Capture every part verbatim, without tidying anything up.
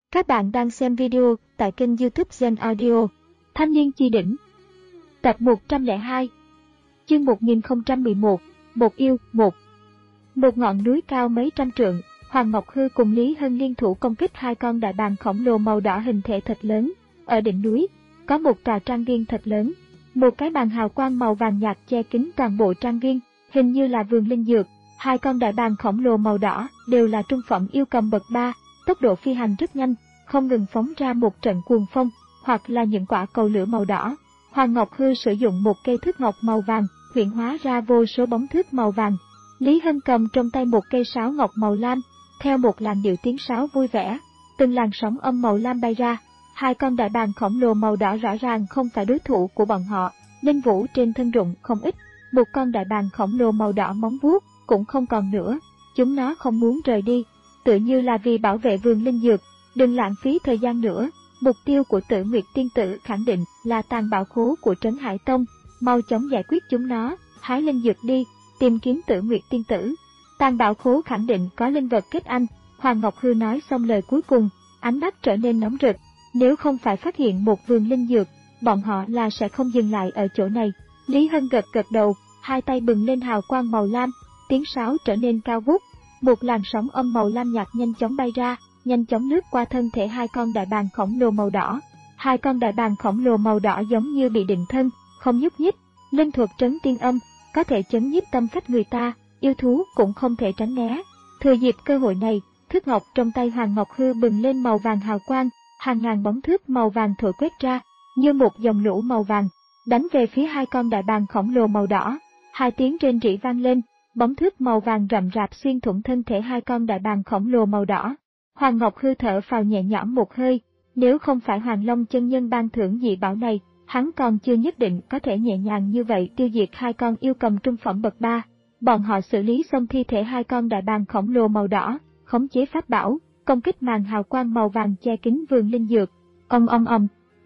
Các bạn đang xem video tại kênh YouTube Gen Audio. Thanh niên chi đỉnh. Tập một trăm lẻ hai. Chương một nghìn không trăm mười một. Một yêu, một. Một ngọn núi cao mấy trăm trượng, Hoàng Ngọc Hư cùng Lý Hân liên thủ công kích hai con đại bàng khổng lồ màu đỏ hình thể thật lớn. Ở đỉnh núi, có một tòa trang viên thật lớn. Một cái bàn hào quang màu vàng nhạt che kín toàn bộ trang viên, hình như là vườn linh dược. Hai con đại bàng khổng lồ màu đỏ đều là trung phẩm yêu cầm bậc ba, tốc độ phi hành rất nhanh, không ngừng phóng ra một trận cuồng phong, hoặc là những quả cầu lửa màu đỏ. Hoàng Ngọc Hư sử dụng một cây thước ngọc màu vàng, huyễn hóa ra vô số bóng thước màu vàng. Lý Hân cầm trong tay một cây sáo ngọc màu lam, theo một làn điệu tiếng sáo vui vẻ, từng làn sóng âm màu lam bay ra. Hai con đại bàng khổng lồ màu đỏ rõ ràng không phải đối thủ của bọn họ, linh vũ trên thân rụng không ít. Một con đại bàng khổng lồ màu đỏ móng vuốt cũng không còn nữa, chúng nó không muốn rời đi, tự như là vì bảo vệ vườn linh dược. Đừng lãng phí thời gian nữa, mục tiêu của Tử Nguyệt tiên tử khẳng định là tàng bảo khố của Trấn Hải Tông, mau chóng giải quyết chúng nó, hái linh dược đi, tìm kiếm Tử Nguyệt tiên tử. Tàng bảo khố khẳng định có linh vật kết anh. Hoàng Ngọc Hư nói xong lời cuối cùng, ánh mắt trở nên nóng rực. Nếu không phải phát hiện một vườn linh dược, bọn họ là sẽ không dừng lại ở chỗ này. Lý Hân gật gật đầu, hai tay bừng lên hào quang màu lam, tiếng sáo trở nên cao vút, một làn sóng âm màu lam nhạt nhanh chóng bay ra, nhanh chóng lướt qua thân thể hai con đại bàng khổng lồ màu đỏ. Hai con đại bàng khổng lồ màu đỏ giống như bị định thân, không nhúc nhích. Linh thuật trấn tiên âm có thể chấn nhiếp tâm phách người ta, yêu thú cũng không thể tránh né. Thừa dịp cơ hội này, thước ngọc trong tay Hoàng Ngọc Hư bừng lên màu vàng hào quang, hàng ngàn bóng thước màu vàng thổi quét ra, như một dòng lũ màu vàng, đánh về phía hai con đại bàng khổng lồ màu đỏ. Hai tiếng rên rỉ vang lên, bóng thước màu vàng rậm rạp xuyên thủng thân thể hai con đại bàng khổng lồ màu đỏ. Hoàng Ngọc Hư thở phào nhẹ nhõm một hơi, nếu không phải Hoàng Long chân nhân ban thưởng dị bảo này, hắn còn chưa nhất định có thể nhẹ nhàng như vậy tiêu diệt hai con yêu cầm trung phẩm bậc ba. Bọn họ xử lý xong thi thể hai con đại bàng khổng lồ màu đỏ, khống chế pháp bảo, công kích màn hào quang màu vàng che kín vườn linh dược. Ong ong ong.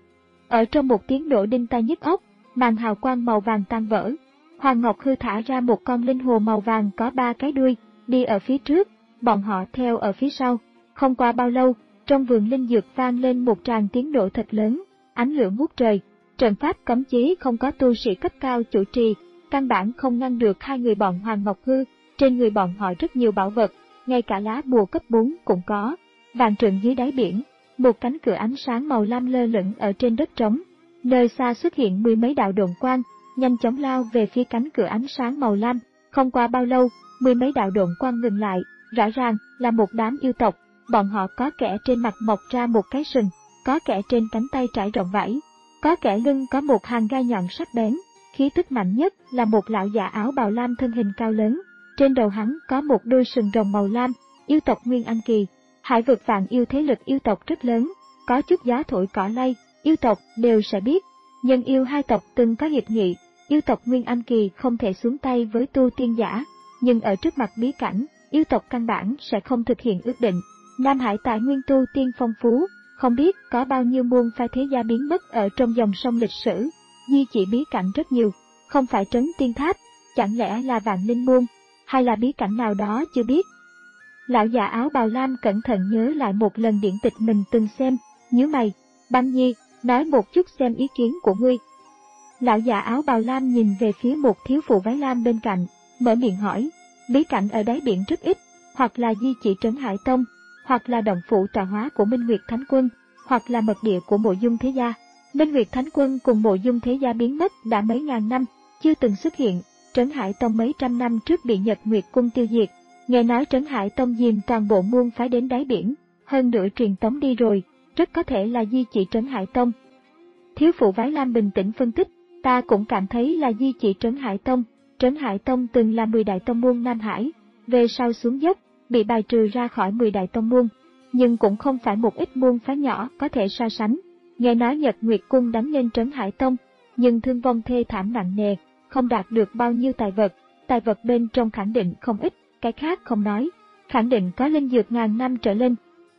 Ở trong một tiếng nổ đinh tai nhức óc, màn hào quang màu vàng tan vỡ. Hoàng Ngọc Hư thả ra một con linh hồ màu vàng có ba cái đuôi, đi ở phía trước, bọn họ theo ở phía sau. Không qua bao lâu, trong vườn linh dược vang lên một tràng tiếng nổ thật lớn, ánh lửa ngút trời. Trận pháp cấm chế không có tu sĩ cấp cao chủ trì, căn bản không ngăn được hai người bọn Hoàng Ngọc Hư. Trên người bọn họ rất nhiều bảo vật, ngay cả lá bùa cấp bốn cũng có. Vạn trượng dưới đáy biển, một cánh cửa ánh sáng màu lam lơ lửng ở trên đất trống. Nơi xa xuất hiện mười mấy đạo độn quang, nhanh chóng lao về phía cánh cửa ánh sáng màu lam. Không qua bao lâu, mười mấy đạo độn quang ngừng lại, rõ ràng là một đám yêu tộc. Bọn họ có kẻ trên mặt mọc ra một cái sừng, có kẻ trên cánh tay trải rộng vảy, có kẻ lưng có một hàng gai nhọn sắc bén. Khí tức mạnh nhất là một lão già áo bào lam thân hình cao lớn, trên đầu hắn có một đôi sừng rồng màu lam, yêu tộc Nguyên Anh Kỳ. Hải vực vạn yêu thế lực yêu tộc rất lớn, có chút gió thổi cỏ lay, yêu tộc đều sẽ biết. Nhân yêu hai tộc từng có hiệp nghị, yêu tộc Nguyên Anh Kỳ không thể xuống tay với tu tiên giả, nhưng ở trước mặt bí cảnh, yêu tộc căn bản sẽ không thực hiện ước định. Nam Hải tài nguyên tu tiên phong phú, không biết có bao nhiêu môn phái thế gia biến mất ở trong dòng sông lịch sử. Di chỉ bí cảnh rất nhiều, không phải trấn tiên tháp, chẳng lẽ là vạn linh môn, hay là bí cảnh nào đó chưa biết. Lão già áo bào lam cẩn thận nhớ lại một lần điển tịch mình từng xem, nhíu mày. Băng Nhi, nói một chút xem ý kiến của ngươi. Lão già áo bào lam nhìn về phía một thiếu phụ váy lam bên cạnh, mở miệng hỏi. Bí cảnh ở đáy biển rất ít, hoặc là di chỉ Trấn Hải Tông, hoặc là động phủ tọa hóa của Minh Nguyệt Thánh Quân, hoặc là mật địa của Mộ Dung Thế Gia. Minh Nguyệt Thánh Quân cùng Mộ Dung Thế Gia biến mất đã mấy ngàn năm, chưa từng xuất hiện. Trấn Hải Tông mấy trăm năm trước bị Nhật Nguyệt Cung tiêu diệt. Nghe nói Trấn Hải Tông dìm toàn bộ môn phái đến đáy biển, hơn nữa truyền tống đi rồi, rất có thể là di chỉ Trấn Hải Tông. Thiếu phụ váy lam bình tĩnh phân tích, ta cũng cảm thấy là di chỉ Trấn Hải Tông. Trấn Hải Tông từng là mười đại tông môn Nam Hải, về sau xuống dốc, bị bài trừ ra khỏi mười đại tông môn, nhưng cũng không phải một ít môn phái nhỏ có thể so sánh. Nghe nói Nhật Nguyệt Cung đánh lên Trấn Hải Tông, nhưng thương vong thê thảm nặng nề, không đạt được bao nhiêu tài vật, tài vật bên trong khẳng định không ít, cái khác không nói, khẳng định có linh dược ngàn năm trở lên.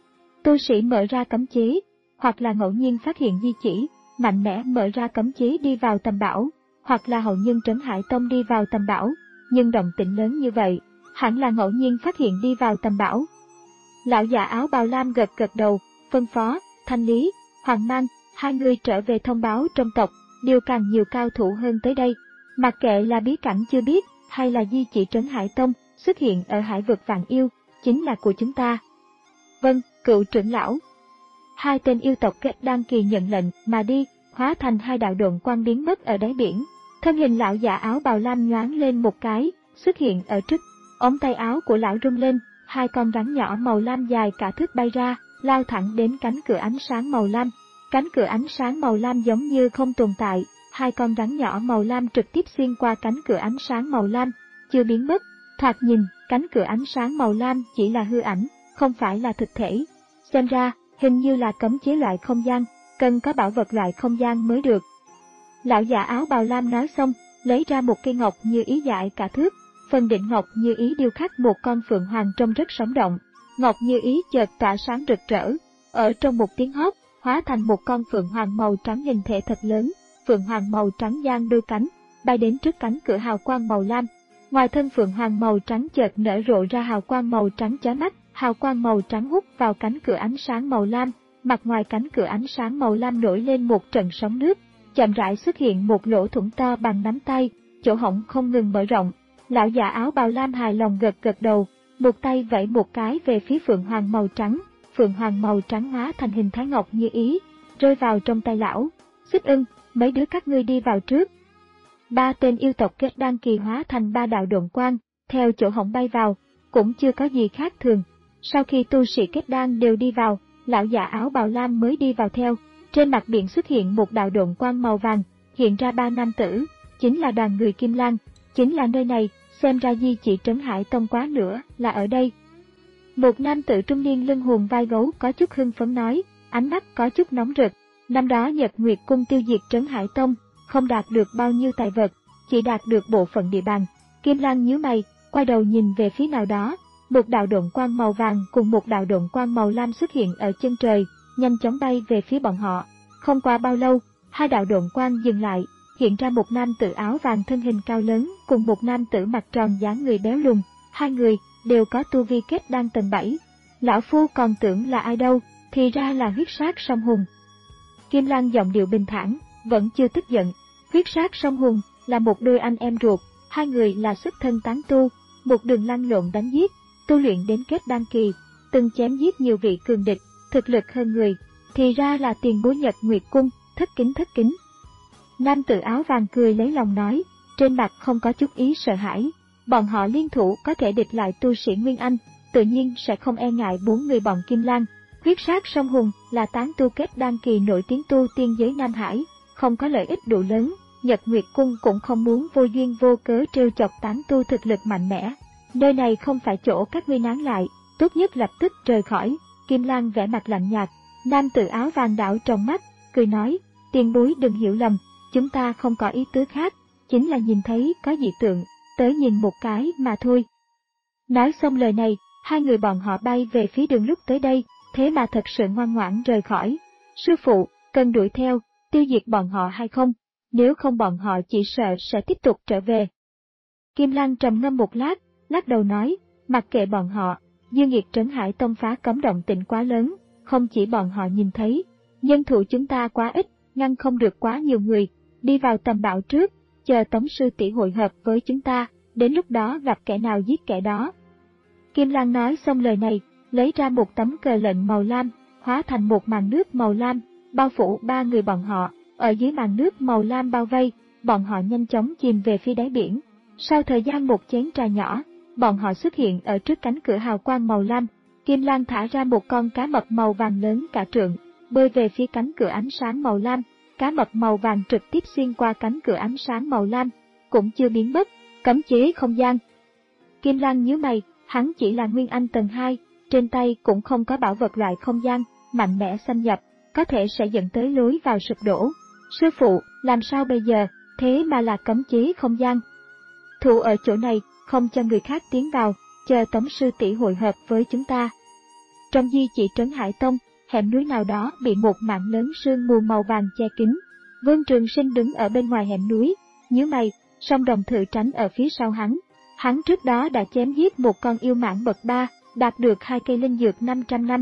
Tu sĩ mở ra cấm chế, hoặc là ngẫu nhiên phát hiện di chỉ, mạnh mẽ mở ra cấm chế đi vào tầm bảo, hoặc là hậu nhân Trấn Hải Tông đi vào tầm bảo, nhưng động tĩnh lớn như vậy, hẳn là ngẫu nhiên phát hiện đi vào tầm bảo. Lão già áo bào lam gật gật đầu, phân phó, Thanh Lý, Hoàng Mang, hai người trở về thông báo trong tộc, điều càng nhiều cao thủ hơn tới đây. Mặc kệ là bí cảnh chưa biết, hay là di chỉ trấn Hải Tông, xuất hiện ở hải vực Vạn Yêu, chính là của chúng ta. Vâng, cựu trưởng lão. Hai tên yêu tộc kết đan kỳ nhận lệnh mà đi, hóa thành hai đạo độn quang biến mất ở đáy biển. Thân hình lão giả áo bào lam nhoáng lên một cái, xuất hiện ở trước. Ống tay áo của lão rung lên, hai con rắn nhỏ màu lam dài cả thước bay ra, lao thẳng đến cánh cửa ánh sáng màu lam. Cánh cửa ánh sáng màu lam giống như không tồn tại, hai con rắn nhỏ màu lam trực tiếp xuyên qua cánh cửa ánh sáng màu lam, chưa biến mất. Thoạt nhìn, cánh cửa ánh sáng màu lam chỉ là hư ảnh, không phải là thực thể. Xem ra, hình như là cấm chế loại không gian, cần có bảo vật loại không gian mới được. Lão giả áo bào lam nói xong, lấy ra một cây ngọc như ý dài cả thước, phần đỉnh ngọc như ý điêu khắc một con phượng hoàng trông rất sống động. Ngọc như ý chợt tỏa sáng rực rỡ, ở trong một tiếng hót, hóa thành một con phượng hoàng màu trắng hình thể thật lớn. Phượng hoàng màu trắng giang đôi cánh, bay đến trước cánh cửa hào quang màu lam. Ngoài thân phượng hoàng màu trắng chợt nở rộ ra hào quang màu trắng chói mắt, hào quang màu trắng hút vào cánh cửa ánh sáng màu lam, mặt ngoài cánh cửa ánh sáng màu lam nổi lên một trận sóng nước, chậm rãi xuất hiện một lỗ thủng to bằng nắm tay, chỗ hổng không ngừng mở rộng. Lão già áo bào lam hài lòng gật gật đầu, một tay vẫy một cái về phía phượng hoàng màu trắng, phượng hoàng màu trắng hóa thành hình thái ngọc như ý, rơi vào trong tay lão. Xích Ưng, mấy đứa các ngươi đi vào trước. Ba tên yêu tộc kết đan kỳ hóa thành ba đạo độn quang, theo chỗ hổng bay vào, cũng chưa có gì khác thường. Sau khi tu sĩ kết đan đều đi vào, lão già áo bào lam mới đi vào theo. Trên mặt biển xuất hiện một đạo độn quang màu vàng, hiện ra ba nam tử, chính là đoàn người Kim Lang, chính là nơi này, xem ra di chỉ trấn Hải Tông quá nữa là ở đây. Một nam tử trung niên lưng hùm vai gấu có chút hưng phấn nói, ánh mắt có chút nóng rực. Năm đó Nhật Nguyệt Cung tiêu diệt trấn Hải Tông, không đạt được bao nhiêu tài vật, chỉ đạt được bộ phận địa bàn. Kim Lang nhíu mày, quay đầu nhìn về phía nào đó, một đạo độn quang màu vàng cùng một đạo độn quang màu lam xuất hiện ở chân trời, nhanh chóng bay về phía bọn họ. Không qua bao lâu, hai đạo độn quang dừng lại, hiện ra một nam tử áo vàng thân hình cao lớn cùng một nam tử mặt tròn dáng người béo lùn, hai người đều có tu vi kết đan tầng bảy. Lão phu còn tưởng là ai đâu, thì ra là huyết sát song hùng. Kim Lang giọng điệu bình thản, vẫn chưa tức giận. Huyết sát song hùng là một đôi anh em ruột, hai người là xuất thân tán tu, một đường lăn lộn đánh giết, tu luyện đến kết đan kỳ, từng chém giết nhiều vị cường địch, thực lực hơn người, thì ra là tiền bối Nhật Nguyệt Cung, thất kính thất kính. Nam tử áo vàng cười lấy lòng nói, trên mặt không có chút ý sợ hãi, bọn họ liên thủ có thể địch lại tu sĩ Nguyên Anh, tự nhiên sẽ không e ngại bốn người bọn Kim Lang. Huyết sát song hùng là tán tu kết đan kỳ nổi tiếng tu tiên giới Nam Hải, không có lợi ích đủ lớn, Nhật Nguyệt Cung cũng không muốn vô duyên vô cớ trêu chọc tán tu thực lực mạnh mẽ. Nơi này không phải chỗ các ngươi nán lại, tốt nhất lập tức rời khỏi. Kim Lang vẻ mặt lạnh nhạt, nam tử áo vàng đảo trong mắt, cười nói, tiền bối đừng hiểu lầm, chúng ta không có ý tứ khác, chính là nhìn thấy có dị tượng, tới nhìn một cái mà thôi. Nói xong lời này, hai người bọn họ bay về phía đường lúc tới đây, thế mà thật sự ngoan ngoãn rời khỏi. Sư phụ, cần đuổi theo, tiêu diệt bọn họ hay không? Nếu không bọn họ chỉ sợ sẽ tiếp tục trở về. Kim Lang trầm ngâm một lát, lắc đầu nói, mặc kệ bọn họ, Dương Nghiệt trấn Hải Tông phá cấm động tĩnh quá lớn, không chỉ bọn họ nhìn thấy, nhân thủ chúng ta quá ít, ngăn không được quá nhiều người, đi vào tầm bão trước, chờ Tống sư tỷ hội hợp với chúng ta, đến lúc đó gặp kẻ nào giết kẻ đó. Kim Lang nói xong lời này, lấy ra một tấm cờ lệnh màu lam, hóa thành một màn nước màu lam, bao phủ ba người bọn họ, ở dưới màn nước màu lam bao vây, bọn họ nhanh chóng chìm về phía đáy biển. Sau thời gian một chén trà nhỏ, bọn họ xuất hiện ở trước cánh cửa hào quang màu lam. Kim Lang thả ra một con cá mập màu vàng lớn cả trượng, bơi về phía cánh cửa ánh sáng màu lam. Cá mập màu vàng trực tiếp xuyên qua cánh cửa ánh sáng màu lam, cũng chưa biến mất. Cấm chế không gian. Kim Lang nhíu mày, hắn chỉ là Nguyên Anh tầng hai, trên tay cũng không có bảo vật loại không gian mạnh mẽ xâm nhập, có thể sẽ dẫn tới lối vào sụp đổ. Sư phụ, làm sao bây giờ, thế mà là cấm chế không gian. Thủ ở chỗ này, không cho người khác tiến vào, chờ Tống sư tỷ hội hợp với chúng ta. Trong di chỉ trấn Hải Tông, hẻm núi nào đó bị một mảng lớn sương mù màu vàng che kín. Vương Trường Sinh đứng ở bên ngoài hẻm núi, nhíu mày, song đồng thự tránh ở phía sau hắn. Hắn trước đó đã chém giết một con yêu mãng bậc ba, đạt được hai cây linh dược năm trăm năm.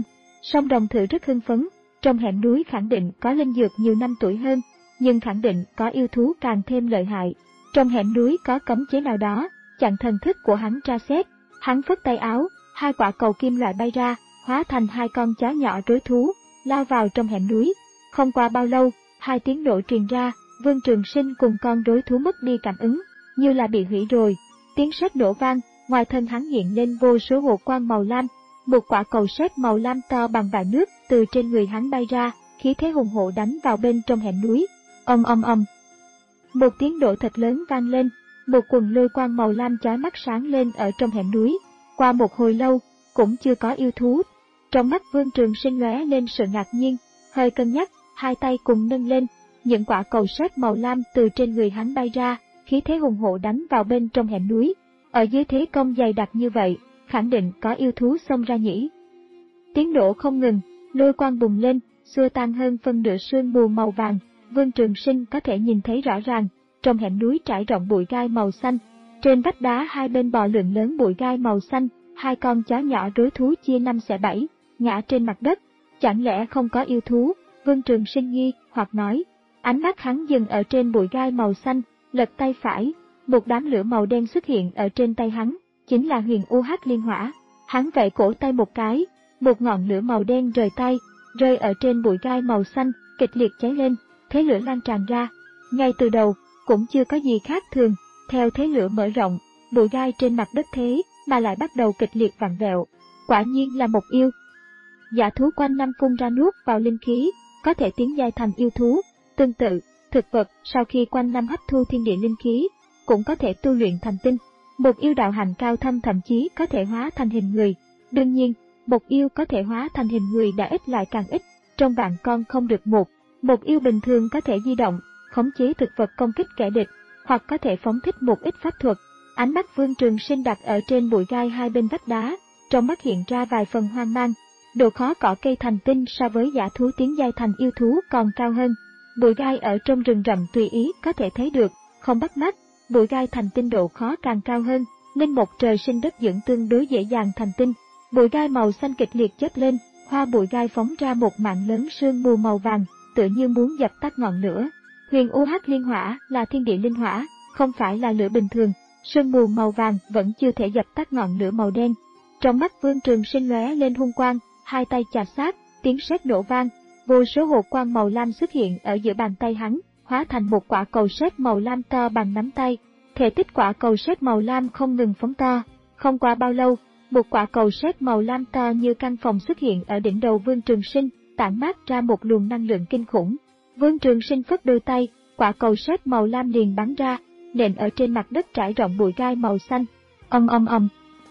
Song đồng thử rất hưng phấn, trong hẻm núi khẳng định có linh dược nhiều năm tuổi hơn, nhưng khẳng định có yêu thú càng thêm lợi hại. Trong hẻm núi có cấm chế nào đó, chặn thần thức của hắn tra xét. Hắn phất tay áo, hai quả cầu kim loại bay ra, hóa thành hai con chó nhỏ rối thú, lao vào trong hẻm núi. Không qua bao lâu, hai tiếng nổ truyền ra, Vương Trường Sinh cùng con rối thú mất đi cảm ứng, như là bị hủy rồi. Tiếng sét nổ vang, ngoài thân hắn hiện lên vô số hồ quang màu lam, một quả cầu sét màu lam to bằng vại nước từ trên người hắn bay ra, khí thế hùng hổ đánh vào bên trong hẻm núi. Ầm ầm ầm. Một tiếng nổ thật lớn vang lên, một quần lôi quang màu lam chói mắt sáng lên ở trong hẻm núi. Qua một hồi lâu, cũng chưa có yêu thú. Trong mắt Vương Trường Sinh lóe lên sự ngạc nhiên, hơi cân nhắc, hai tay cùng nâng lên, những quả cầu sét màu lam từ trên người hắn bay ra, khí thế hùng hổ đánh vào bên trong hẻm núi. Ở dưới thế công dày đặc như vậy, khẳng định có yêu thú xông ra nhỉ. Tiếng nổ không ngừng, lôi quang bùng lên, xua tan hơn phân nửa sương mù màu vàng. Vương Trường Sinh có thể nhìn thấy rõ ràng, trong hẻm núi trải rộng bụi gai màu xanh. Trên vách đá hai bên bò lượng lớn bụi gai màu xanh, hai con chó nhỏ rối thú chia năm xẻ bảy, ngã trên mặt đất. Chẳng lẽ không có yêu thú? Vương Trường Sinh nghi hoặc nói. Ánh mắt hắn dừng ở trên bụi gai màu xanh, lật tay phải, một đám lửa màu đen xuất hiện ở trên tay hắn, chính là Huyền U Hắc Liên Hỏa. Hắn vẫy cổ tay một cái, một ngọn lửa màu đen rời tay, rơi ở trên bụi gai màu xanh, kịch liệt cháy lên, thế lửa lan tràn ra. Ngay từ đầu, cũng chưa có gì khác thường, theo thế lửa mở rộng, bụi gai trên mặt đất thế mà lại bắt đầu kịch liệt vặn vẹo. Quả nhiên là một yêu. Dã thú quanh năm phun ra nuốt vào linh khí, có thể tiến giai thành yêu thú. Tương tự, thực vật sau khi quanh năm hấp thu thiên địa linh khí, cũng có thể tu luyện thành tinh. Một yêu đạo hạnh cao thâm thậm chí có thể hóa thành hình người. Đương nhiên, một yêu có thể hóa thành hình người đã ít lại càng ít, trong vạn con không được một. Một yêu bình thường có thể di động, khống chế thực vật công kích kẻ địch, hoặc có thể phóng thích một ít pháp thuật. Ánh mắt Vương Trường Sinh đặt ở trên bụi gai hai bên vách đá, trong mắt hiện ra vài phần hoang mang. Độ khó cỏ cây thành tinh so với dã thú tiến giai thành yêu thú còn cao hơn. Bụi gai ở trong rừng rậm tùy ý có thể thấy được, không bắt mắt. Bụi gai thành tinh độ khó càng cao hơn, nên một trời sinh đất dưỡng tương đối dễ dàng thành tinh. Bụi gai màu xanh kịch liệt chớp lên, hoa bụi gai phóng ra một mạng lớn sương mù màu vàng, tựa như muốn dập tắt ngọn lửa. Huyền U Hắc Liên Hỏa là thiên địa linh hỏa, không phải là lửa bình thường. Sương mù màu vàng vẫn chưa thể dập tắt ngọn lửa màu đen. Trong mắt Vương Trường Sinh lóe lên hung quang, hai tay chà sát, tiếng sét nổ vang, vô số hồ quang màu lam xuất hiện ở giữa bàn tay hắn, hóa thành một quả cầu sét màu lam to bằng nắm tay. Thể tích quả cầu sét màu lam không ngừng phóng to. Không qua bao lâu, một quả cầu sét màu lam to như căn phòng xuất hiện ở đỉnh đầu Vương Trường Sinh, tản mát ra một luồng năng lượng kinh khủng. Vương Trường Sinh phất đôi tay, quả cầu sét màu lam liền bắn ra, nện ở trên mặt đất trải rộng bụi gai màu xanh. Ầm ầm ầm.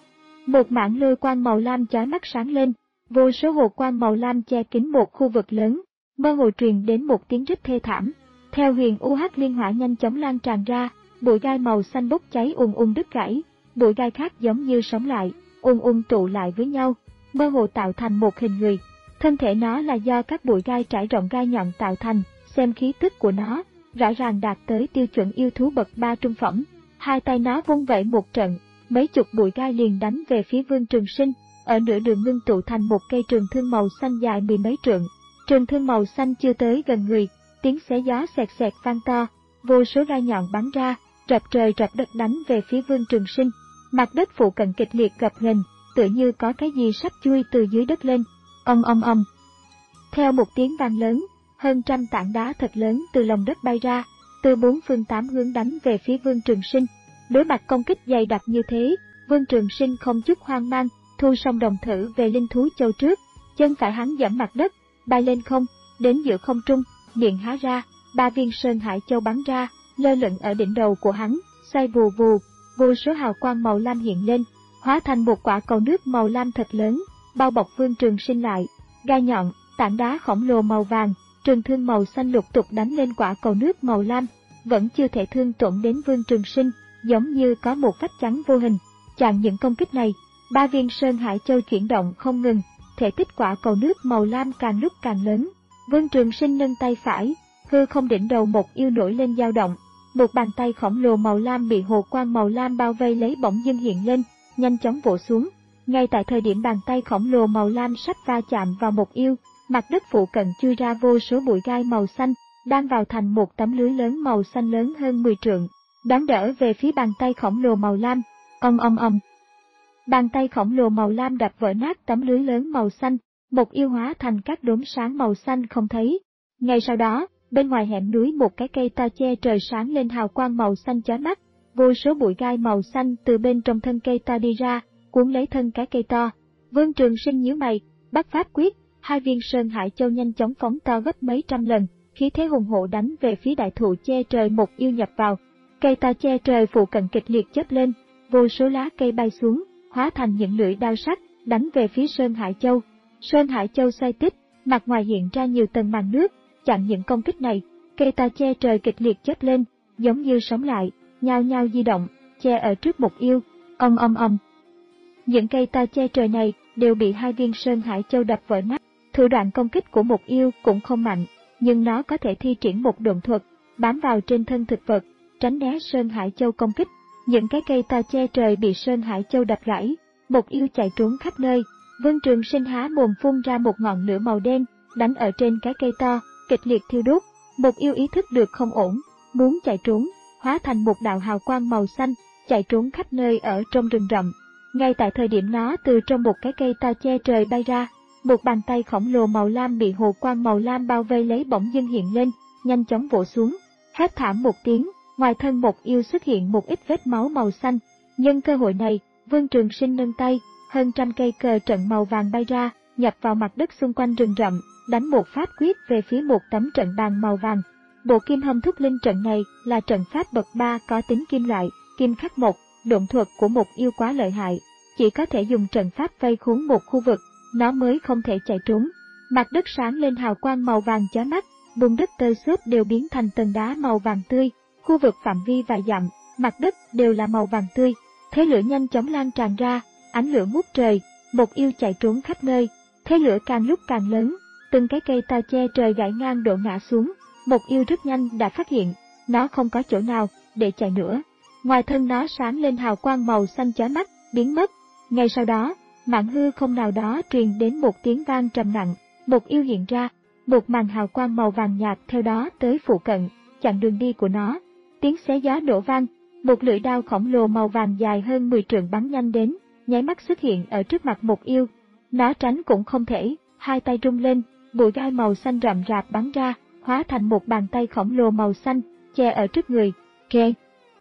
Một mảng lôi quang màu lam chói mắt sáng lên, vô số hồ quang màu lam che kín một khu vực lớn, mơ hồ truyền đến một tiếng rít thê thảm. Theo Huyền U Hắc Liên Hỏa nhanh chóng lan tràn ra, bụi gai màu xanh bốc cháy ùn ùn đứt gãy, bụi gai khác giống như sống lại, ùn ùn tụ lại với nhau, mơ hồ tạo thành một hình người. Thân thể nó là do các bụi gai trải rộng gai nhọn tạo thành, xem khí tức của nó, rõ ràng đạt tới tiêu chuẩn yêu thú bậc ba trung phẩm. Hai tay nó vung vẩy một trận, mấy chục bụi gai liền đánh về phía Vương Trường Sinh, ở nửa đường ngưng tụ thành một cây trường thương màu xanh dài mười mấy trượng. Trường thương màu xanh chưa tới gần người, tiếng xé gió xẹt xẹt vang to, vô số gai nhọn bắn ra, rập trời rập đất đánh về phía Vương Trường Sinh. Mặt đất phụ cận kịch liệt gập ghềnh, tựa như có cái gì sắp chui từ dưới đất lên. Ầm ầm ầm. Theo một tiếng vang lớn, hơn trăm tảng đá thật lớn từ lòng đất bay ra, từ bốn phương tám hướng đánh về phía Vương Trường Sinh. Đối mặt công kích dày đặc như thế, Vương Trường Sinh không chút hoang mang, thu song đồng thử về linh thú châu trước, chân phải hắn giẫm mặt đất, bay lên không, đến giữa không trung, miệng há ra, ba viên sơn hải châu bắn ra, lơ lửng ở đỉnh đầu của hắn, xoay vù vù, vô số hào quang màu lam hiện lên, hóa thành một quả cầu nước màu lam thật lớn, bao bọc Vương Trường Sinh lại. Gai nhọn, tảng đá khổng lồ màu vàng, trường thương màu xanh lục tục đánh lên quả cầu nước màu lam, vẫn chưa thể thương tổn đến Vương Trường Sinh, giống như có một vách chắn vô hình. Chặn những công kích này, ba viên sơn hải châu chuyển động không ngừng, thể tích quả cầu nước màu lam càng lúc càng lớn. Vương Trường Sinh nâng tay phải, hư không đỉnh đầu một yêu nổi lên dao động, một bàn tay khổng lồ màu lam bị hồ quang màu lam bao vây lấy bỗng dưng hiện lên, nhanh chóng vỗ xuống. Ngay tại thời điểm bàn tay khổng lồ màu lam sắp va chạm vào Mục Yêu, mặt đất phụ cận chui ra vô số bụi gai màu xanh, đang vào thành một tấm lưới lớn màu xanh lớn hơn mười trượng, đón đỡ về phía bàn tay khổng lồ màu lam. Ong ong ong. Bàn tay khổng lồ màu lam đập vỡ nát tấm lưới lớn màu xanh, Mục Yêu hóa thành các đốm sáng màu xanh không thấy. Ngay sau đó, bên ngoài hẻm núi một cái cây to che trời sáng lên hào quang màu xanh chói mắt, vô số bụi gai màu xanh từ bên trong thân cây to đi ra, cuốn lấy thân cái cây to. Vương Trường Sinh nhíu mày, bắt pháp quyết, hai viên Sơn Hải Châu nhanh chóng phóng to gấp mấy trăm lần, khí thế hùng hổ đánh về phía đại thụ che trời Mục Yêu nhập vào. Cây to che trời phụ cận kịch liệt chớp lên, vô số lá cây bay xuống, hóa thành những lưỡi đao sắc, đánh về phía Sơn Hải Châu. Sơn Hải Châu xoay tít, mặt ngoài hiện ra nhiều tầng màn nước, chặn những công kích này. Cây to che trời kịch liệt chớp lên, giống như sống lại, nhao nhao di động, che ở trước Mục Yêu. Ong ong ong. Những cây to che trời này đều bị hai viên Sơn Hải Châu đập vỡ nát. Thủ đoạn công kích của Mục Yêu cũng không mạnh, nhưng nó có thể thi triển một độn thuật, bám vào trên thân thực vật, tránh né Sơn Hải Châu công kích. Những cái cây to che trời bị Sơn Hải Châu đập gãy, Mục Yêu chạy trốn khắp nơi. Vương Trường Sinh há mồm phun ra một ngọn lửa màu đen, đánh ở trên cái cây to, kịch liệt thiêu đốt. Mục Yêu ý thức được không ổn, muốn chạy trốn, hóa thành một đạo hào quang màu xanh, chạy trốn khắp nơi ở trong rừng rậm. Ngay tại thời điểm nó từ trong một cái cây to che trời bay ra, một bàn tay khổng lồ màu lam bị hồ quang màu lam bao vây lấy bỗng dưng hiện lên, nhanh chóng vỗ xuống. Hét thảm một tiếng, ngoài thân Mục Yêu xuất hiện một ít vết máu màu xanh. Nhân cơ hội này, Vương Trường Sinh nâng tay, hơn trăm cây cờ trận màu vàng bay ra, nhập vào mặt đất xung quanh rừng rậm, đánh một pháp quyết về phía một tấm trận bàn màu vàng. Bộ Kim Hâm Thúc Linh trận này là trận pháp bậc ba có tính kim loại, kim khắc một. Độn thuật của Mục Yêu quá lợi hại, chỉ có thể dùng trận pháp vây khốn một khu vực, nó mới không thể chạy trốn. Mặt đất sáng lên hào quang màu vàng chói mắt, bùn đất tơi xốp đều biến thành tầng đá màu vàng tươi, khu vực phạm vi vài dặm, mặt đất đều là màu vàng tươi. Thế lửa nhanh chóng lan tràn ra, ánh lửa ngút trời, Mục Yêu chạy trốn khắp nơi. Thế lửa càng lúc càng lớn, từng cái cây to che trời gãy ngang đổ ngã xuống. Mục Yêu rất nhanh đã phát hiện, nó không có chỗ nào để chạy nữa. Ngoài thân nó sáng lên hào quang màu xanh chói mắt, biến mất. Ngay sau đó, màn hư không nào đó truyền đến một tiếng vang trầm nặng. Mục Yêu hiện ra, một màn hào quang màu vàng nhạt theo đó tới phụ cận, chặn đường đi của nó. Tiếng xé gió nổ vang, một lưỡi đao khổng lồ màu vàng dài hơn mười trượng bắn nhanh đến, nháy mắt xuất hiện ở trước mặt Mục Yêu. Nó tránh cũng không thể, hai tay rung lên, bụi gai màu xanh rậm rạp bắn ra, hóa thành một bàn tay khổng lồ màu xanh, che ở trước người. Kê!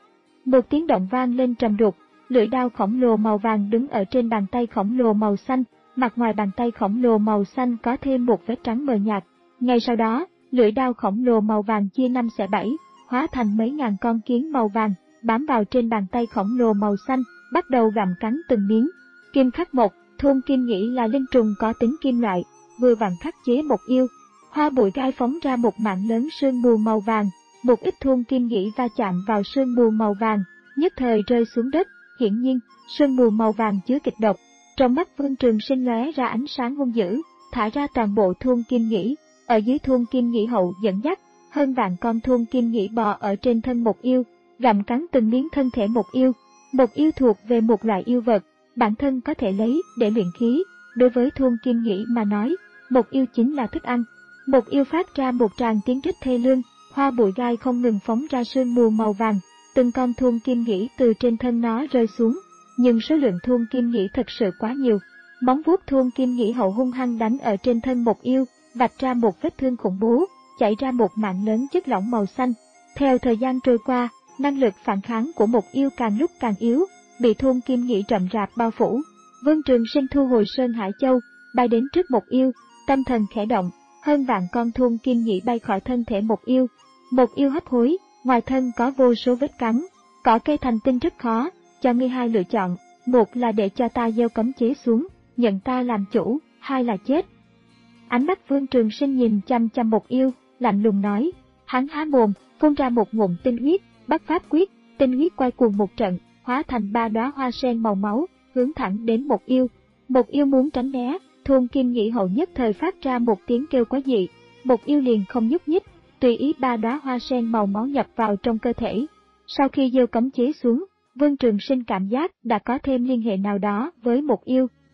Một tiếng động vang lên trầm đục, lưỡi đao khổng lồ màu vàng đứng ở trên bàn tay khổng lồ màu xanh, mặt ngoài bàn tay khổng lồ màu xanh có thêm một vết trắng mờ nhạt. Ngay sau đó, lưỡi đao khổng lồ màu vàng chia năm xẻ bảy, hóa thành mấy ngàn con kiến màu vàng, bám vào trên bàn tay khổng lồ màu xanh, bắt đầu gặm cắn từng miếng. Kim khắc một, thôn kim nhĩ là linh trùng có tính kim loại, vừa vặn khắc chế Mục Yêu. Hoa bụi gai phóng ra một mảng lớn sương mù màu vàng, một ít thôn kim nhĩ va chạm vào sương mù màu vàng, nhất thời rơi xuống đất. Hiển nhiên, sương mù màu vàng chứa kịch độc. Trong mắt Vương Trường Sinh lóe ra ánh sáng hung dữ, thả ra toàn bộ thôn kim nhĩ. Ở dưới thôn kim nhĩ hậu dẫn dắt, hơn vạn con thôn kim nhĩ bò ở trên thân Mục Yêu, gặm cắn từng miếng thân thể Mục Yêu. Mục Yêu thuộc về một loại yêu vật, bản thân có thể lấy để luyện khí. Đối với thôn kim nhĩ mà nói, Mục Yêu chính là thức ăn. Mục Yêu phát ra một tràng tiếng rít thê lương, hoa bụi gai không ngừng phóng ra sương mù màu vàng. Từng con thôn kim nhĩ từ trên thân nó rơi xuống, nhưng số lượng thôn kim nhĩ thật sự quá nhiều. Móng vuốt thôn kim nhĩ hậu hung hăng đánh ở trên thân Mục Yêu, vạch ra một vết thương khủng bố, chảy ra một mảng lớn chất lỏng màu xanh. Theo thời gian trôi qua, năng lực phản kháng của Mục Yêu càng lúc càng yếu, bị thôn kim nhĩ rậm rạp bao phủ. Vương Trường Sinh thu hồi Sơn Hải Châu, bay đến trước Mục Yêu, tâm thần khẽ động, hơn vạn con thôn kim nhĩ bay khỏi thân thể Mục Yêu. Mục Yêu hấp hối, ngoài thân có vô số vết cắn. Cỏ cây thành tinh rất khó, cho ngươi hai lựa chọn, một là để cho ta gieo cấm chế xuống, nhận ta làm chủ, hai là chết. Ánh mắt Vương Trường Sinh nhìn chăm chăm Mục Yêu, lạnh lùng nói. Hắn há mồm, phun ra một ngụm tinh huyết, bắt pháp quyết, tinh huyết quay cuồng một trận, hóa thành ba đóa hoa sen màu máu, hướng thẳng đến Mục Yêu. Mục Yêu muốn tránh né, thôn kim nhĩ hậu nhất thời phát ra một tiếng kêu quái dị. Mục Yêu liền không nhúc nhích, tùy ý ba đóa hoa sen màu máu nhập vào trong cơ thể. Sau khi gieo cấm chế xuống, Vương Trường Sinh cảm giác đã có thêm liên hệ nào đó với Mục Yêu,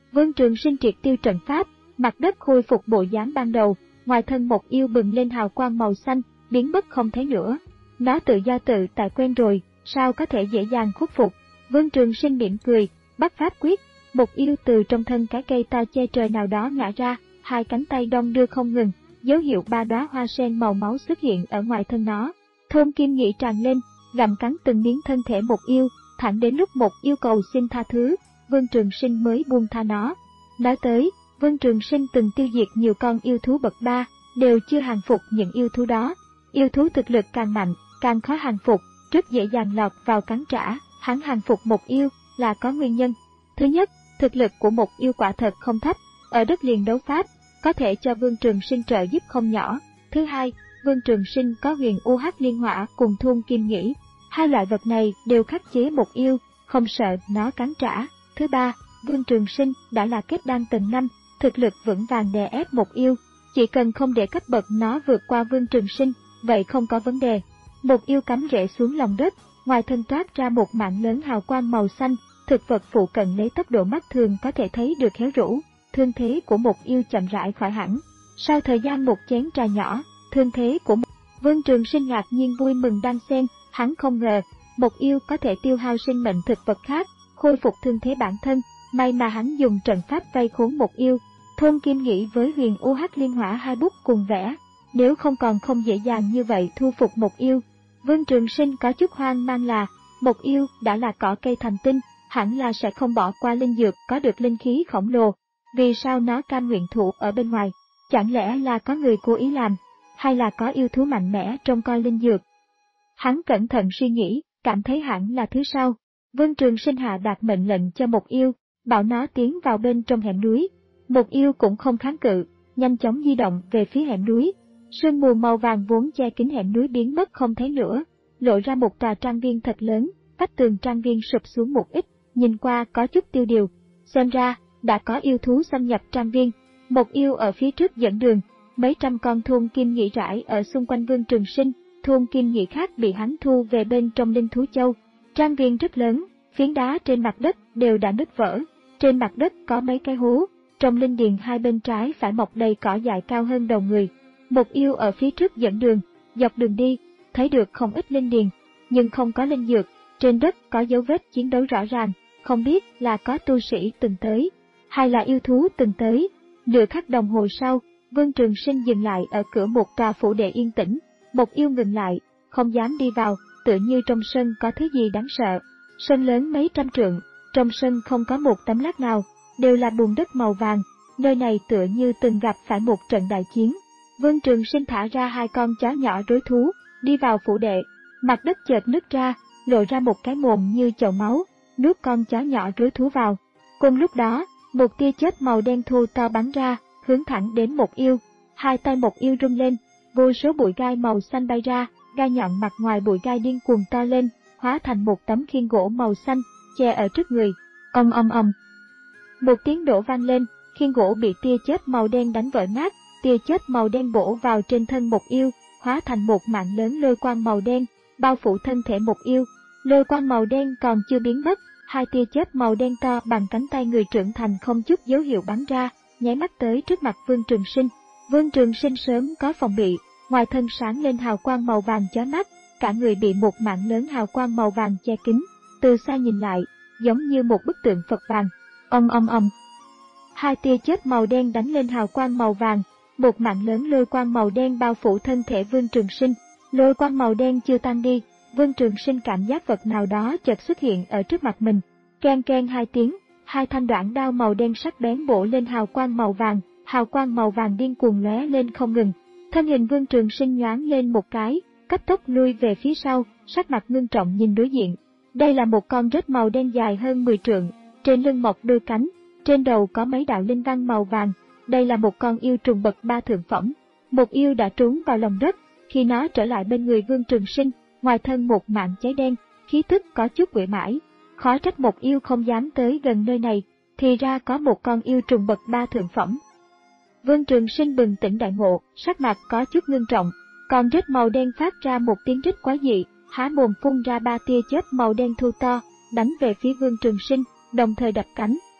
Vương Trường Sinh triệt tiêu trận pháp, mặt đất khôi phục bộ dáng ban đầu, ngoài thân một yêu bừng lên hào quang màu xanh, biến mất không thấy nữa. Nó tự do tự tại quen rồi, sao có thể dễ dàng khuất phục. Vương Trường Sinh mỉm cười, bắt pháp quyết, một yêu từ trong thân cái cây to che trời nào đó ngã ra, hai cánh tay đong đưa không ngừng, dấu hiệu ba đóa hoa sen màu máu xuất hiện ở ngoài thân nó. Thôn kim nghĩ tràn lên, gặm cắn từng miếng thân thể một yêu, thẳng đến lúc một yêu cầu xin tha thứ, Vương Trường Sinh mới buông tha nó. Nói tới, Vương Trường Sinh từng tiêu diệt nhiều con yêu thú bậc ba, đều chưa hàng phục những yêu thú đó. Yêu thú thực lực càng mạnh, càng khó hàng phục, rất dễ dàng lọt vào cắn trả. Hắn hàng phục một yêu là có nguyên nhân. Thứ nhất, thực lực của một yêu quả thật không thấp, ở đất liền đấu pháp, có thể cho Vương Trường Sinh trợ giúp không nhỏ. Thứ hai, Vương Trường Sinh có huyền u hắc liên hỏa cùng thôn kim nhĩ. Hai loại vật này đều khắc chế một yêu, không sợ nó cắn trả. Thứ ba, Vương Trường Sinh đã là kết đan tầng năm, thực lực vững vàng đè ép một yêu. Chỉ cần không để cấp bậc nó vượt qua Vương Trường Sinh, vậy không có vấn đề. Một yêu cắm rễ xuống lòng đất, ngoài thân toát ra một mảng lớn hào quang màu xanh, thực vật phụ cận lấy tốc độ mắt thường có thể thấy được héo rũ. Thương thế của một yêu chậm rãi khỏi hẳn. Sau thời gian một chén trà nhỏ, thương thế của một... Vương Trường Sinh ngạc nhiên vui mừng đan xen, hắn không ngờ một yêu có thể tiêu hao sinh mệnh thực vật khác, khôi phục thương thế bản thân. May mà hắn dùng trận pháp vây khốn một yêu. Thôn Kim nghĩ với huyền u hắc liên hỏa hai bút cùng vẽ, nếu không còn không dễ dàng như vậy thu phục một yêu. Vương Trường Sinh có chút hoang mang là, một yêu đã là cỏ cây thành tinh, hẳn là sẽ không bỏ qua linh dược có được linh khí khổng lồ. Vì sao nó cam nguyện thủ ở bên ngoài? Chẳng lẽ là có người cố ý làm, hay là có yêu thú mạnh mẽ trông coi linh dược? Hắn cẩn thận suy nghĩ, cảm thấy hẳn là thứ sau. Vương Trường Sinh hạ đạt mệnh lệnh cho một yêu, bảo nó tiến vào bên trong hẻm núi. Một yêu cũng không kháng cự, nhanh chóng di động về phía hẻm núi. Sương mù màu vàng vốn che kín hẻm núi biến mất không thấy nữa, lộ ra một tòa trang viên thật lớn, vách tường trang viên sụp xuống một ít, nhìn qua có chút tiêu điều. Xem ra, đã có yêu thú xâm nhập trang viên. Một yêu ở phía trước dẫn đường, mấy trăm con thôn kim nhĩ rải ở xung quanh Vương Trường Sinh, thôn kim nhĩ khác bị hắn thu về bên trong linh thú châu. Trang viên rất lớn, phiến đá trên mặt đất đều đã nứt vỡ, trên mặt đất có mấy cái hố, trong linh điền hai bên trái phải mọc đầy cỏ dại cao hơn đầu người. Một yêu ở phía trước dẫn đường, dọc đường đi, thấy được không ít linh điền, nhưng không có linh dược, trên đất có dấu vết chiến đấu rõ ràng, không biết là có tu sĩ từng tới, hay là yêu thú từng tới. Nửa khắc đồng hồ sau, Vương Trường Sinh dừng lại ở cửa một tòa phủ đệ yên tĩnh. Một yêu ngừng lại, không dám đi vào, tựa như trong sân có thứ gì đáng sợ. Sân lớn mấy trăm trượng, trong sân không có một tấm lát nào, đều là bùn đất màu vàng, nơi này tựa như từng gặp phải một trận đại chiến. Vương Trường Sinh thả ra hai con chó nhỏ rối thú, đi vào phủ đệ, mặt đất chợt nứt ra, lộ ra một cái mồm như chậu máu, nuốt con chó nhỏ rối thú vào. Cùng lúc đó, một tia chớp màu đen thô to bắn ra, hướng thẳng đến một yêu. Hai tay một yêu rung lên, vô số bụi gai màu xanh bay ra, gai nhọn mặt ngoài bụi gai điên cuồng to lên, hóa thành một tấm khiên gỗ màu xanh, che ở trước người. Ầm ầm ầm. Một tiếng nổ vang lên, khiên gỗ bị tia chớp màu đen đánh vỡ nát, tia chớp màu đen bổ vào trên thân một yêu, hóa thành một mạng lớn lôi quang màu đen, bao phủ thân thể một yêu. Lôi quang màu đen còn chưa biến mất, hai tia chớp màu đen to bằng cánh tay người trưởng thành không chút dấu hiệu bắn ra, nháy mắt tới trước mặt Vương Trường Sinh. Vương Trường Sinh sớm có phòng bị, ngoài thân sáng lên hào quang màu vàng chói mắt, cả người bị một mảng lớn hào quang màu vàng che kín, từ xa nhìn lại, giống như một bức tượng Phật vàng. Ầm ầm ầm. Hai tia chớp màu đen đánh lên hào quang màu vàng, một mảng lớn lôi quang màu đen bao phủ thân thể Vương Trường Sinh. Lôi quang màu đen chưa tan đi, Vương Trường Sinh cảm giác vật nào đó chợt xuất hiện ở trước mặt mình. Keng keng hai tiếng, hai thanh đoạn đao màu đen sắc bén bổ lên hào quang màu vàng, hào quang màu vàng điên cuồng lóe lên không ngừng. Thân hình Vương Trường Sinh nhoáng lên một cái, cấp tốc lui về phía sau, sắc mặt ngưng trọng nhìn đối diện. Đây là một con rết màu đen dài hơn mười trượng, trên lưng mọc đôi cánh, trên đầu có mấy đạo linh văn màu vàng. Đây là một con yêu trùng bậc ba thượng phẩm. Một yêu đã trốn vào lòng đất, khi nó trở lại bên người Vương Trường Sinh, ngoài thân một mảng cháy đen, khí tức có chút quỷ mãi. Khó trách một yêu không dám tới gần nơi này, thì ra có một con yêu trùng bậc ba thượng phẩm. Vương Trường Sinh bừng tỉnh đại ngộ, sắc mặt có chút ngưng trọng. Con rết màu đen phát ra một tiếng rít quái dị, há mồm phun ra ba tia chớp màu đen thu to, đánh về phía Vương Trường Sinh, đồng thời đập cánh.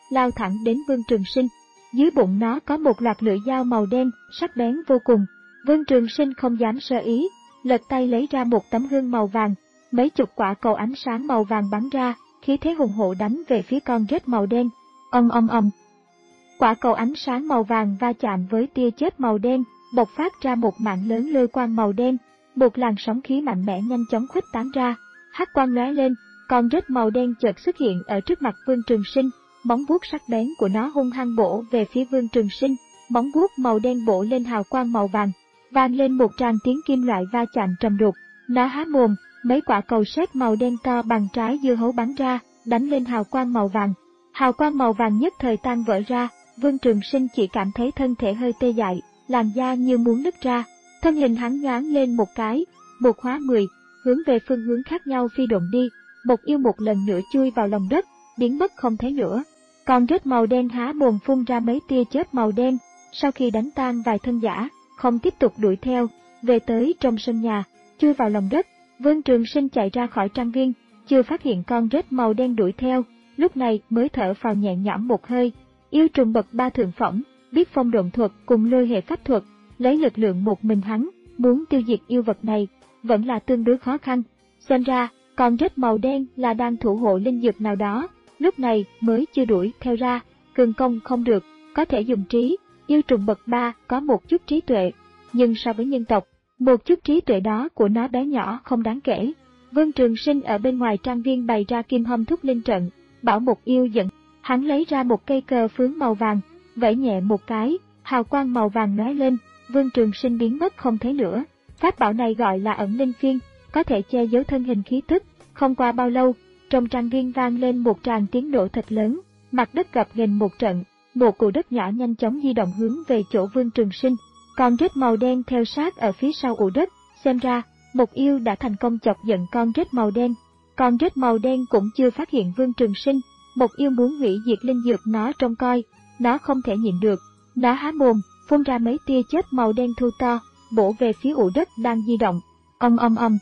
lao thẳng đến Vương Trường Sinh. Dưới bụng nó có một loạt lưỡi dao màu đen, sắc bén vô cùng. Vương Trường Sinh không dám sơ ý, lật tay lấy ra một tấm hương màu vàng, mấy chục quả cầu ánh sáng màu vàng bắn ra, khí thế hùng hổ đánh về phía con rết màu đen. Ầm ầm ầm. Quả cầu ánh sáng màu vàng va chạm với tia chớp màu đen, bộc phát ra một mạng lớn lôi quang màu đen, một làn sóng khí mạnh mẽ nhanh chóng khuếch tán ra. Hắc quang lóe lên, con rết màu đen chợt xuất hiện ở trước mặt Vương Trường Sinh, móng vuốt sắc bén của nó hung hăng bổ về phía Vương Trường Sinh, móng vuốt màu đen bổ lên hào quang màu vàng, vang lên một tràng tiếng kim loại va chạm trầm đục. Nó há mồm, mấy quả cầu sét màu đen to bằng trái dưa hấu bắn ra, đánh lên hào quang màu vàng. Hào quang màu vàng nhất thời tan vỡ ra, Vương Trường Sinh chỉ cảm thấy thân thể hơi tê dại, làn da như muốn nứt ra, thân hình hắn nhoáng lên một cái, một hóa mười, hướng về phương hướng khác nhau phi độn đi. Một yêu một lần nữa chui vào lòng đất, biến mất không thấy nữa. Con rết màu đen há mồm phun ra mấy tia chớp màu đen, sau khi đánh tan vài thân giả, không tiếp tục đuổi theo, về tới trong sân nhà, chui vào lòng đất. Vương Trường Sinh chạy ra khỏi trang viên, chưa phát hiện con rết màu đen đuổi theo, lúc này mới thở phào nhẹ nhõm một hơi. Yêu trùng bậc ba thượng phẩm, biết phong độn thuật cùng lôi hệ pháp thuật, lấy lực lượng một mình hắn, muốn tiêu diệt yêu vật này, vẫn là tương đối khó khăn. Xem ra, con rết màu đen là đang thủ hộ linh dược nào đó, lúc này mới chưa đuổi theo ra, cường công không được, có thể dùng trí. Yêu trùng bậc ba có một chút trí tuệ, nhưng so với nhân tộc, một chút trí tuệ đó của nó bé nhỏ không đáng kể. Vương Trường Sinh ở bên ngoài trang viên bày ra kim hâm thúc linh trận, bảo một yêu dẫn. Hắn lấy ra một cây cờ phướng màu vàng, vẫy nhẹ một cái, hào quang màu vàng lóe lên, Vương Trường Sinh biến mất không thấy nữa. Pháp bảo này gọi là ẩn linh phiên, có thể che giấu thân hình khí tức. Không qua bao lâu, trong trang viên vang lên một tràng tiếng nổ thật lớn, mặt đất gập ghềnh một trận, một cụ đất nhỏ nhanh chóng di động hướng về chỗ Vương Trường Sinh. Con rết màu đen theo sát ở phía sau ụ đất, xem ra, một yêu đã thành công chọc giận con rết màu đen. Con rết màu đen cũng chưa phát hiện Vương Trường Sinh, một yêu muốn hủy diệt linh dược nó trông coi, nó không thể nhịn được, nó há mồm, phun ra mấy tia chớp màu đen thu to, bổ về phía ụ đất đang di động. Ầm ầm ầm.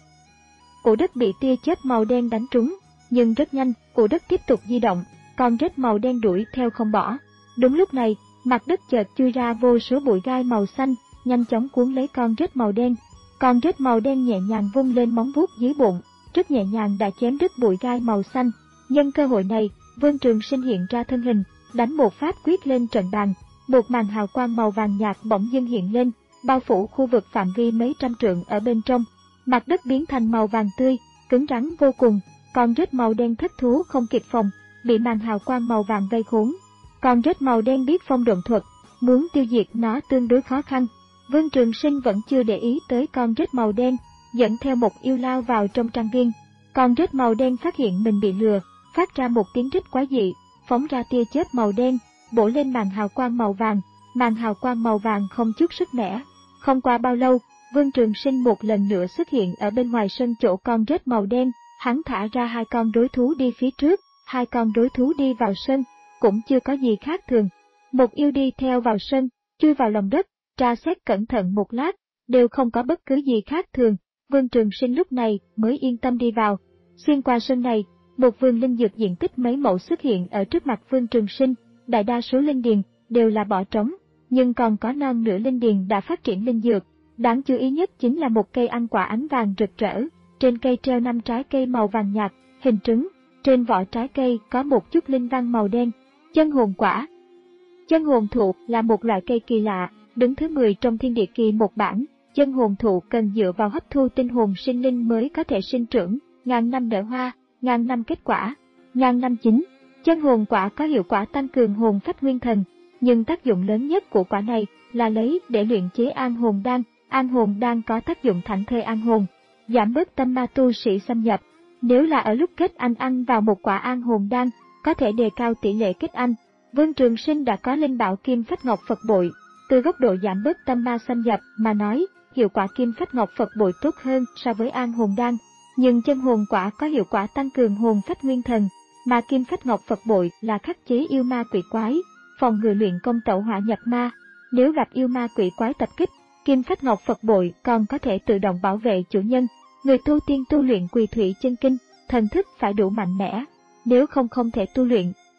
Ụ đất bị tia chớp màu đen đánh trúng, nhưng rất nhanh, ụ đất tiếp tục di động, con rết màu đen đuổi theo không bỏ. Đúng lúc này, mặt đất chợt chui ra vô số bụi gai màu xanh, nhanh chóng cuốn lấy con rết màu đen. Con rết màu đen nhẹ nhàng vung lên móng vuốt dưới bụng, rất nhẹ nhàng đã chém đứt bụi gai màu xanh. Nhân cơ hội này, Vương Trường Sinh hiện ra thân hình, đánh một pháp quyết lên trận bàn, một màn hào quang màu vàng nhạt bỗng dưng hiện lên, bao phủ khu vực phạm vi mấy trăm trượng ở bên trong. Mặt đất biến thành màu vàng tươi, cứng rắn vô cùng, con rết màu đen thất thú không kịp phòng, bị màn hào quang màu vàng vây khốn. Con rết màu đen biết phong độn thuật, muốn tiêu diệt nó tương đối khó khăn. Vương Trường Sinh vẫn chưa để ý tới con rết màu đen, dẫn theo một yêu lao vào trong trang viên. Con rết màu đen phát hiện mình bị lừa, phát ra một tiếng rít quái dị, phóng ra tia chớp màu đen, bổ lên màn hào quang màu vàng. Màn hào quang màu vàng không chút sức mẻ. Không qua bao lâu, Vương Trường Sinh một lần nữa xuất hiện ở bên ngoài sân chỗ con rết màu đen, hắn thả ra hai con đối thú đi phía trước, hai con đối thú đi vào sân, cũng chưa có gì khác thường. Một yêu đi theo vào sân, chui vào lòng đất, tra xét cẩn thận một lát, đều không có bất cứ gì khác thường. Vương Trường Sinh lúc này mới yên tâm đi vào. Xuyên qua sân này, một vườn linh dược diện tích mấy mẫu xuất hiện ở trước mặt Vương Trường Sinh, đại đa số linh điền đều là bỏ trống, nhưng còn có non nửa linh điền đã phát triển linh dược. Đáng chú ý nhất chính là một cây ăn quả ánh vàng rực rỡ, trên cây treo năm trái cây màu vàng nhạt, hình trứng, trên vỏ trái cây có một chút linh văn màu đen. Chân hồn quả. Chân hồn thụ là một loại cây kỳ lạ, đứng thứ mười trong thiên địa kỳ một bảng. Chân hồn thụ cần dựa vào hấp thu tinh hồn sinh linh mới có thể sinh trưởng, ngàn năm nở hoa, ngàn năm kết quả, ngàn năm chín. Chân hồn quả có hiệu quả tăng cường hồn phách nguyên thần, nhưng tác dụng lớn nhất của quả này là lấy để luyện chế an hồn đan. An hồn đan có tác dụng thảnh thơi an hồn, giảm bớt tâm ma tu sĩ xâm nhập. Nếu là ở lúc kết anh ăn vào một quả an hồn đan, có thể đề cao tỷ lệ kết anh. Vương Trường Sinh đã có linh bảo Kim Phách Ngọc Phật Bội, từ góc độ giảm bớt tâm ma xâm nhập mà nói, hiệu quả Kim Phách Ngọc Phật Bội tốt hơn so với an hồn đan. Nhưng chân hồn quả có hiệu quả tăng cường hồn phách nguyên thần, mà Kim Phách Ngọc Phật Bội là khắc chế yêu ma quỷ quái, phòng ngừa luyện công tẩu hỏa nhập ma. Nếu gặp yêu ma quỷ quái tập kích, Kim Phách Ngọc Phật Bội còn có thể tự động bảo vệ chủ nhân. Người tu tiên tu luyện Quỳ Thủy Chân Kinh, thần thức phải đủ mạnh mẽ, nếu không không thể tu luyện.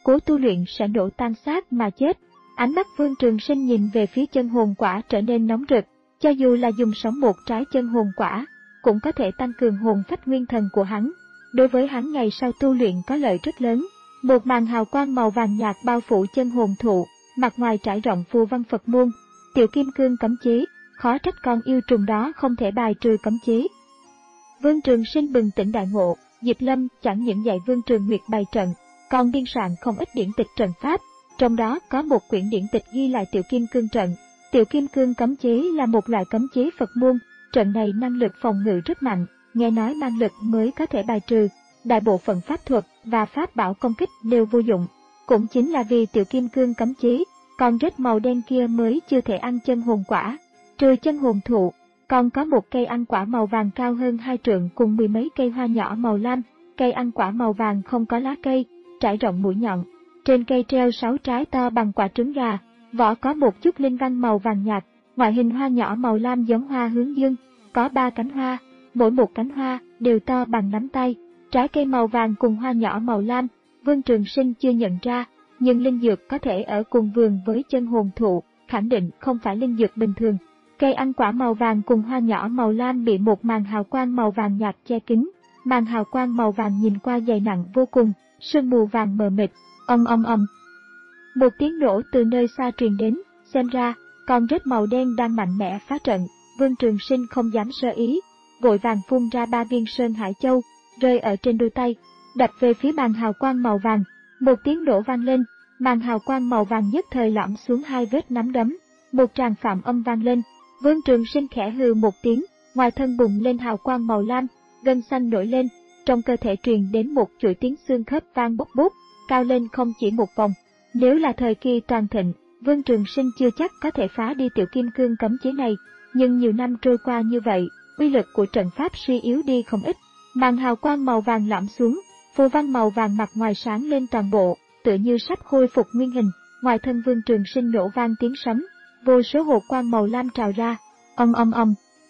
cố tu luyện sẽ nổ tan xác mà chết. Ánh mắt Vương Trường Sinh nhìn về phía chân hồn quả trở nên nóng rực, cho dù là dùng sống một trái chân hồn quả, cũng có thể tăng cường hồn phách nguyên thần của hắn. Đối với hắn ngày sau tu luyện có lợi rất lớn. Một màn hào quang màu vàng nhạt bao phủ chân hồn thụ, mặt ngoài trải rộng phù văn Phật môn, tiểu kim cương cấm chế, khó trách con yêu trùng đó không thể bài trừ cấm chế. Vương Trường Sinh bừng tỉnh đại ngộ, Diệp Lâm chẳng những dạy Vương Trường Nguyệt bày trận, còn biên soạn không ít điển tịch trận pháp, trong đó có một quyển điển tịch ghi lại tiểu kim cương trận. Tiểu kim cương cấm chế là một loại cấm chế Phật môn, trận này năng lực phòng ngự rất mạnh, nghe nói mang lực mới có thể bài trừ, đại bộ phận pháp thuật và pháp bảo công kích đều vô dụng. Cũng chính là vì tiểu kim cương cấm chế, con rết màu đen kia mới chưa thể ăn chân hồn quả. Trừ chân hồn thụ, còn có một cây ăn quả màu vàng cao hơn hai trượng cùng mười mấy cây hoa nhỏ màu lam. Cây ăn quả màu vàng không có lá cây, trải rộng mũi nhọn. Trên cây treo sáu trái to bằng quả trứng gà, vỏ có một chút linh văn màu vàng nhạt, ngoại hình hoa nhỏ màu lam giống hoa hướng dương, có ba cánh hoa, mỗi một cánh hoa đều to bằng nắm tay. Trái cây màu vàng cùng hoa nhỏ màu lam, Vương Trường Sinh chưa nhận ra, nhưng linh dược có thể ở cùng vườn với chân hồn thụ, khẳng định không phải linh dược bình thường. Cây ăn quả màu vàng cùng hoa nhỏ màu lam bị một màn hào quang màu vàng nhạt che kín. Màn hào quang màu vàng nhìn qua dày nặng vô cùng, sương mù vàng mờ mịt, ong ong ong. Một tiếng nổ từ nơi xa truyền đến, xem ra, con rết màu đen đang mạnh mẽ phá trận. Vương Trường Sinh không dám sơ ý, vội vàng phun ra ba viên Sơn Hải Châu, rơi ở trên đôi tay, đập về phía màn hào quang màu vàng. Một tiếng nổ vang lên, màn hào quang màu vàng nhất thời lõm xuống hai vết nắm đấm, một tràng phạm âm vang lên. Vương Trường Sinh khẽ hừ một tiếng, ngoài thân bùng lên hào quang màu lam, gân xanh nổi lên, trong cơ thể truyền đến một chuỗi tiếng xương khớp vang bốc bút, cao lên không chỉ một vòng. Nếu là thời kỳ toàn thịnh, Vương Trường Sinh chưa chắc có thể phá đi tiểu kim cương cấm chế này, nhưng nhiều năm trôi qua như vậy, uy lực của trận pháp suy yếu đi không ít. Màn hào quang màu vàng lõm xuống, phù văn màu vàng mặt ngoài sáng lên toàn bộ, tựa như sắp khôi phục nguyên hình. Ngoài thân Vương Trường Sinh nổ vang tiếng sấm, vô số hồ quang màu lam trào ra, ong ong ong.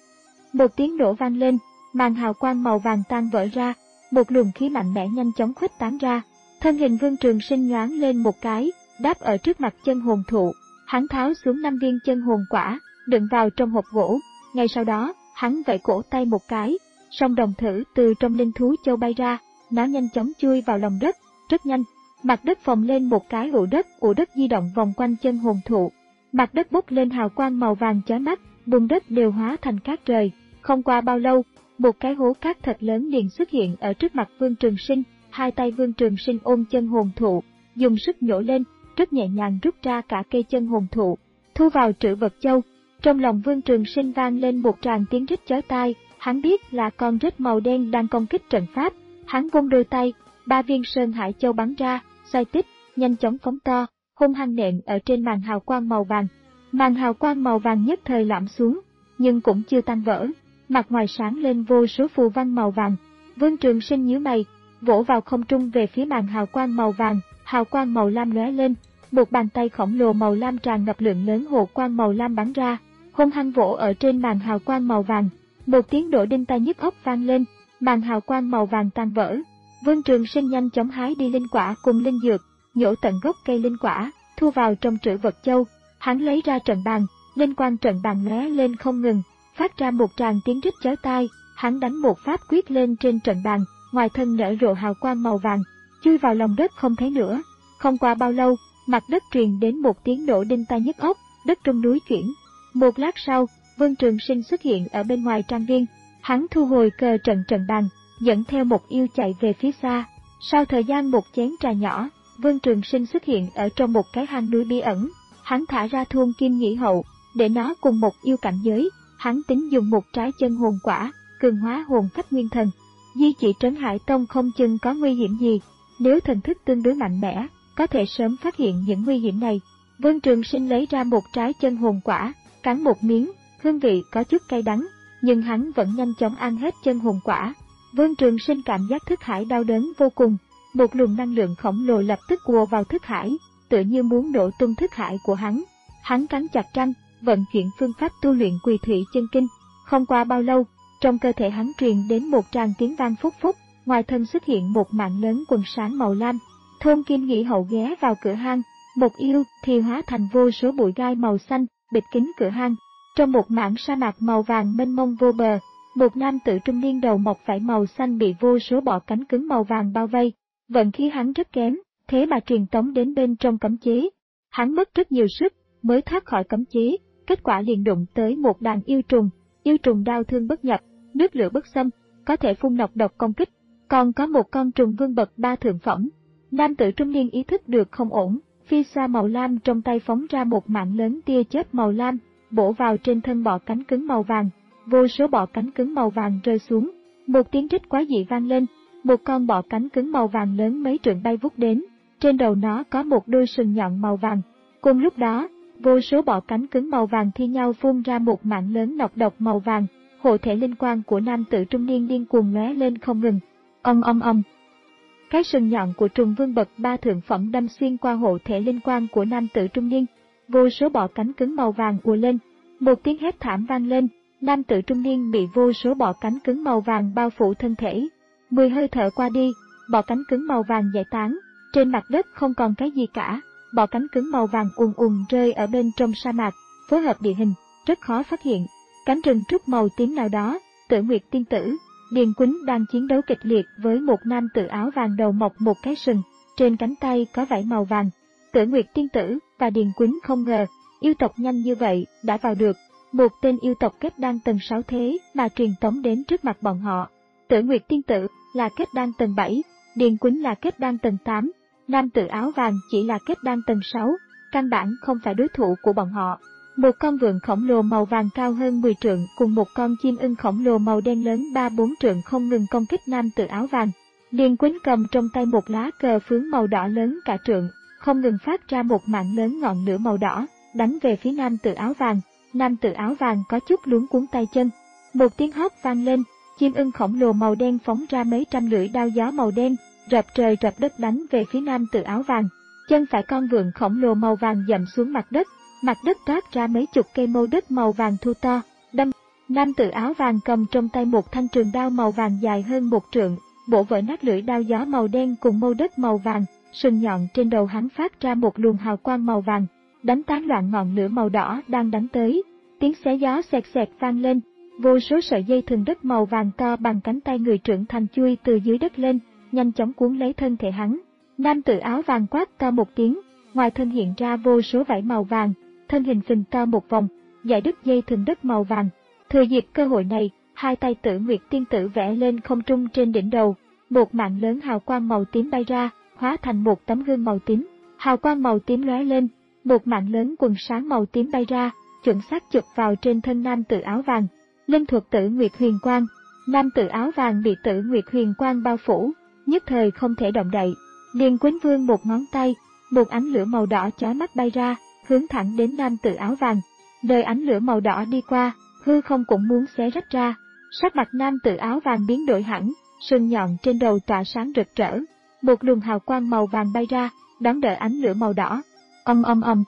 Một tiếng nổ vang lên, màn hào quang màu vàng tan vỡ ra, một luồng khí mạnh mẽ nhanh chóng khuếch tán ra. Thân hình Vương Trường Sinh nhoáng lên một cái, đáp ở trước mặt chân hồn thụ. Hắn tháo xuống năm viên chân hồn quả, đựng vào trong hộp gỗ. Ngay sau đó, hắn vẫy cổ tay một cái, song đồng thử từ trong linh thú châu bay ra, nó nhanh chóng chui vào lòng đất, rất nhanh. Mặt đất phồng lên một cái ụ đất, ụ đất di động vòng quanh chân hồn thụ. Mặt đất bốc lên hào quang màu vàng chói mắt, bùn đất đều hóa thành cát trời. Không qua bao lâu, một cái hố cát thật lớn liền xuất hiện ở trước mặt Vương Trường Sinh. Hai tay Vương Trường Sinh ôm chân hồn thụ, dùng sức nhổ lên, rất nhẹ nhàng rút ra cả cây chân hồn thụ, thu vào trữ vật châu. Trong lòng Vương Trường Sinh vang lên một tràng tiếng rít chói tai, hắn biết là con rết màu đen đang công kích trận pháp. Hắn vung đôi tay, ba viên Sơn Hải Châu bắn ra, xoay tích, nhanh chóng phóng to, hung hăng nện ở trên màn hào quang màu vàng. Màn hào quang màu vàng nhất thời lõm xuống, nhưng cũng chưa tan vỡ, mặt ngoài sáng lên vô số phù văn màu vàng. Vương Trường Sinh nhíu mày, vỗ vào không trung về phía màn hào quang màu vàng, hào quang màu lam lóe lên, một bàn tay khổng lồ màu lam tràn ngập lượng lớn hồ quang màu lam bắn ra, hung hăng vỗ ở trên màn hào quang màu vàng. Một tiếng nổ đinh tai nhức óc vang lên, màn hào quang màu vàng tan vỡ. Vương Trường Sinh nhanh chóng hái đi linh quả cùng linh dược, nhổ tận gốc cây linh quả, thu vào trong trữ vật châu. Hắn lấy ra trận bàn, linh quang trận bàn lóe lên không ngừng, phát ra một tràng tiếng rít chói tai. Hắn đánh một pháp quyết lên trên trận bàn, ngoài thân nở rộ hào quang màu vàng, chui vào lòng đất không thấy nữa. Không qua bao lâu, mặt đất truyền đến một tiếng nổ đinh tai nhức óc, đất trong núi chuyển. Một lát sau, Vương Trường Sinh xuất hiện ở bên ngoài trang viên. Hắn thu hồi cờ trận trận bàn, dẫn theo một yêu chạy về phía xa. Sau thời gian một chén trà nhỏ, Vương Trường Sinh xuất hiện ở trong một cái hang núi bí ẩn. Hắn thả ra Thuôn Kim Nhĩ Hậu, để nó cùng một yêu cảnh giới. Hắn tính dùng một trái chân hồn quả, cường hóa hồn phách nguyên thần. Di chỉ Trấn Hải Tông không chừng có nguy hiểm gì, nếu thần thức tương đối mạnh mẽ, có thể sớm phát hiện những nguy hiểm này. Vương Trường Sinh lấy ra một trái chân hồn quả, cắn một miếng, hương vị có chút cay đắng, nhưng hắn vẫn nhanh chóng ăn hết chân hồn quả. Vương Trường Sinh cảm giác thức hải đau đớn vô cùng, một luồng năng lượng khổng lồ lập tức ùa vào thức hải, tựa như muốn nổ tung thức hải của hắn. Hắn cắn chặt răng, vận chuyển phương pháp tu luyện Quỳ Thủy Chân Kinh. Không qua bao lâu, trong cơ thể hắn truyền đến một tràng tiếng vang phúc phúc, ngoài thân xuất hiện một mảng lớn quần sáng màu lam. Thôn Kim Nghĩ Hậu ghé vào cửa hang, một yêu thì hóa thành vô số bụi gai màu xanh, bịt kín cửa hang. Trong một mảng sa mạc màu vàng mênh mông vô bờ, một nam tử trung niên đầu mọc vảy màu xanh bị vô số bọ cánh cứng màu vàng bao vây. Vận khí hắn rất kém, thế mà truyền tống đến bên trong cấm chế. Hắn mất rất nhiều sức mới thoát khỏi cấm chế, kết quả liền đụng tới một đàn yêu trùng. Yêu trùng đau thương bất nhập, nước lửa bất xâm, có thể phun nọc độc công kích. Còn có một con trùng vương bậc ba thượng phẩm. Nam tử trung niên ý thức được không ổn, phi xa màu lam trong tay phóng ra một mạng lớn tia chớp màu lam, bổ vào trên thân bọ cánh cứng màu vàng. Vô số bọ cánh cứng màu vàng rơi xuống, một tiếng rít quái dị vang lên. Một con bọ cánh cứng màu vàng lớn mấy trượng bay vút đến, trên đầu nó có một đôi sừng nhọn màu vàng. Cùng lúc đó, vô số bọ cánh cứng màu vàng thi nhau phun ra một mạng lớn nọc độc màu vàng. Hộ thể linh quang của nam tử trung niên điên cuồng lóe lên không ngừng. Ong ong ong. Cái sừng nhọn của trùng vương bậc ba thượng phẩm đâm xuyên qua hộ thể linh quang của nam tử trung niên. Vô số bọ cánh cứng màu vàng ùa lên. Một tiếng hét thảm vang lên, nam tử trung niên bị vô số bọ cánh cứng màu vàng bao phủ thân thể. Mười hơi thở qua đi, bọ cánh cứng màu vàng giải tán, trên mặt đất không còn cái gì cả. Bọ cánh cứng màu vàng ùn ùn rơi ở bên trong sa mạc, phối hợp địa hình, rất khó phát hiện. Cánh rừng trúc màu tím nào đó, Tử Nguyệt tiên tử, Điền Quýnh đang chiến đấu kịch liệt với một nam tử áo vàng đầu mọc một cái sừng, trên cánh tay có vảy màu vàng. Tử Nguyệt tiên tử và Điền Quýnh không ngờ, yêu tộc nhanh như vậy đã vào được. Một tên yêu tộc kết đan tầng sáu thế mà truyền tống đến trước mặt bọn họ. Tử Nguyệt tiên tử là kết đan tầng bảy, Điền Quýnh là kết đan tầng tám, nam tử áo vàng chỉ là kết đan tầng sáu, căn bản không phải đối thủ của bọn họ. Một con vượn khổng lồ màu vàng cao hơn mười trượng cùng một con chim ưng khổng lồ màu đen lớn ba bốn trượng không ngừng công kích nam tử áo vàng. Điền Quýnh cầm trong tay một lá cờ phướng màu đỏ lớn cả trượng, không ngừng phát ra một mạng lớn ngọn lửa màu đỏ, đánh về phía nam tử áo vàng. Nam tử áo vàng có chút luống cuống tay chân. Một tiếng hót vang lên, chim ưng khổng lồ màu đen phóng ra mấy trăm lưỡi đao gió màu đen, rập trời rập đất đánh về phía nam tử áo vàng. Chân phải con vượn khổng lồ màu vàng dậm xuống mặt đất, mặt đất toát ra mấy chục cây mâu đất màu vàng thu to, đâm. Nam tử áo vàng cầm trong tay một thanh trường đao màu vàng dài hơn một trượng, bổ vỡ nát lưỡi đao gió màu đen cùng mâu đất màu vàng, sừng nhọn trên đầu hắn phát ra một luồng hào quang màu vàng, đánh tán loạn ngọn lửa màu đỏ đang đánh tới. Tiếng xé gió xẹt xẹt vang lên, vô số sợi dây thừng đất màu vàng to bằng cánh tay người trưởng thành chui từ dưới đất lên, nhanh chóng cuốn lấy thân thể hắn. Nam tử áo vàng quát to một tiếng, ngoài thân hiện ra vô số vảy màu vàng, thân hình phình to một vòng, giải đứt dây thừng đất màu vàng. Thừa dịp cơ hội này, hai tay Tử Nguyệt tiên tử vẽ lên không trung trên đỉnh đầu, một mạng lớn hào quang màu tím bay ra, hóa thành một tấm gương màu tím. Hào quang màu tím lóe lên, một mạng lớn quần sáng màu tím bay ra, chuẩn xác chụp vào trên thân nam tử áo vàng. Linh thuật Tử Nguyệt huyền quang, nam tử áo vàng bị Tử Nguyệt huyền quang bao phủ, nhất thời không thể động đậy. Điền Quýnh vươn một ngón tay, một ánh lửa màu đỏ chói mắt bay ra, hướng thẳng đến nam tử áo vàng. Nơi ánh lửa màu đỏ đi qua, hư không cũng muốn xé rách ra. Sắc mặt nam tử áo vàng biến đổi hẳn, sừng nhọn trên đầu tỏa sáng rực rỡ. Một luồng hào quang màu vàng bay ra, đón đỡ ánh lửa màu đỏ. Ong ong ong.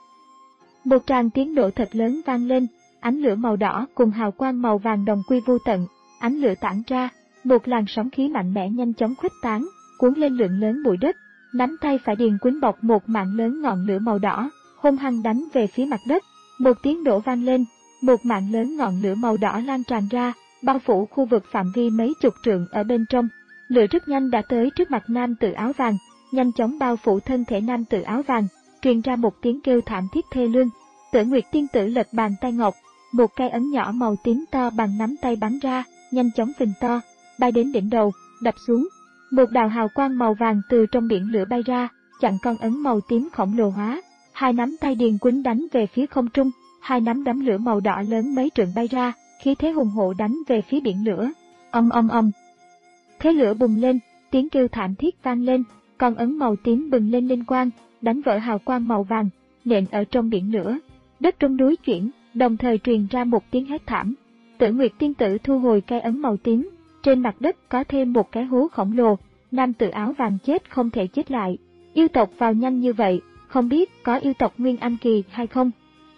Một tràng tiếng nổ thật lớn vang lên, ánh lửa màu đỏ cùng hào quang màu vàng đồng quy vô tận, ánh lửa tản ra, một làn sóng khí mạnh mẽ nhanh chóng khuếch tán, cuốn lên lượng lớn bụi đất. Nắm tay phải Điền Quýnh bọc một mạng lớn ngọn lửa màu đỏ, hung hăng đánh về phía mặt đất. Một tiếng nổ vang lên, một mạng lớn ngọn lửa màu đỏ lan tràn ra, bao phủ khu vực phạm vi mấy chục trượng ở bên trong. Lửa rất nhanh đã tới trước mặt nam tử áo vàng, nhanh chóng bao phủ thân thể nam tử áo vàng, truyền ra một tiếng kêu thảm thiết thê lương. Tử Nguyệt tiên tử lật bàn tay ngọc, một cây ấn nhỏ màu tím to bằng nắm tay bắn ra, nhanh chóng phình to, bay đến đỉnh đầu, đập xuống. Một đạo hào quang màu vàng từ trong biển lửa bay ra, chặn con ấn màu tím khổng lồ hóa. Hai nắm tay Điền Quýnh đánh về phía không trung, hai nắm đấm lửa màu đỏ lớn mấy trượng bay ra, khí thế hùng hổ đánh về phía biển lửa. Ong ong ong. Thế lửa bùng lên, tiếng kêu thảm thiết vang lên, con ấn màu tím bừng lên linh quang, đánh vỡ hào quang màu vàng, nện ở trong biển lửa. Đất trong núi chuyển, đồng thời truyền ra một tiếng hét thảm. Tử Nguyệt tiên tử thu hồi cây ấn màu tím, trên mặt đất có thêm một cái hố khổng lồ, nam tử áo vàng chết không thể chết lại. Yêu tộc vào nhanh như vậy, không biết có yêu tộc Nguyên Anh kỳ hay không?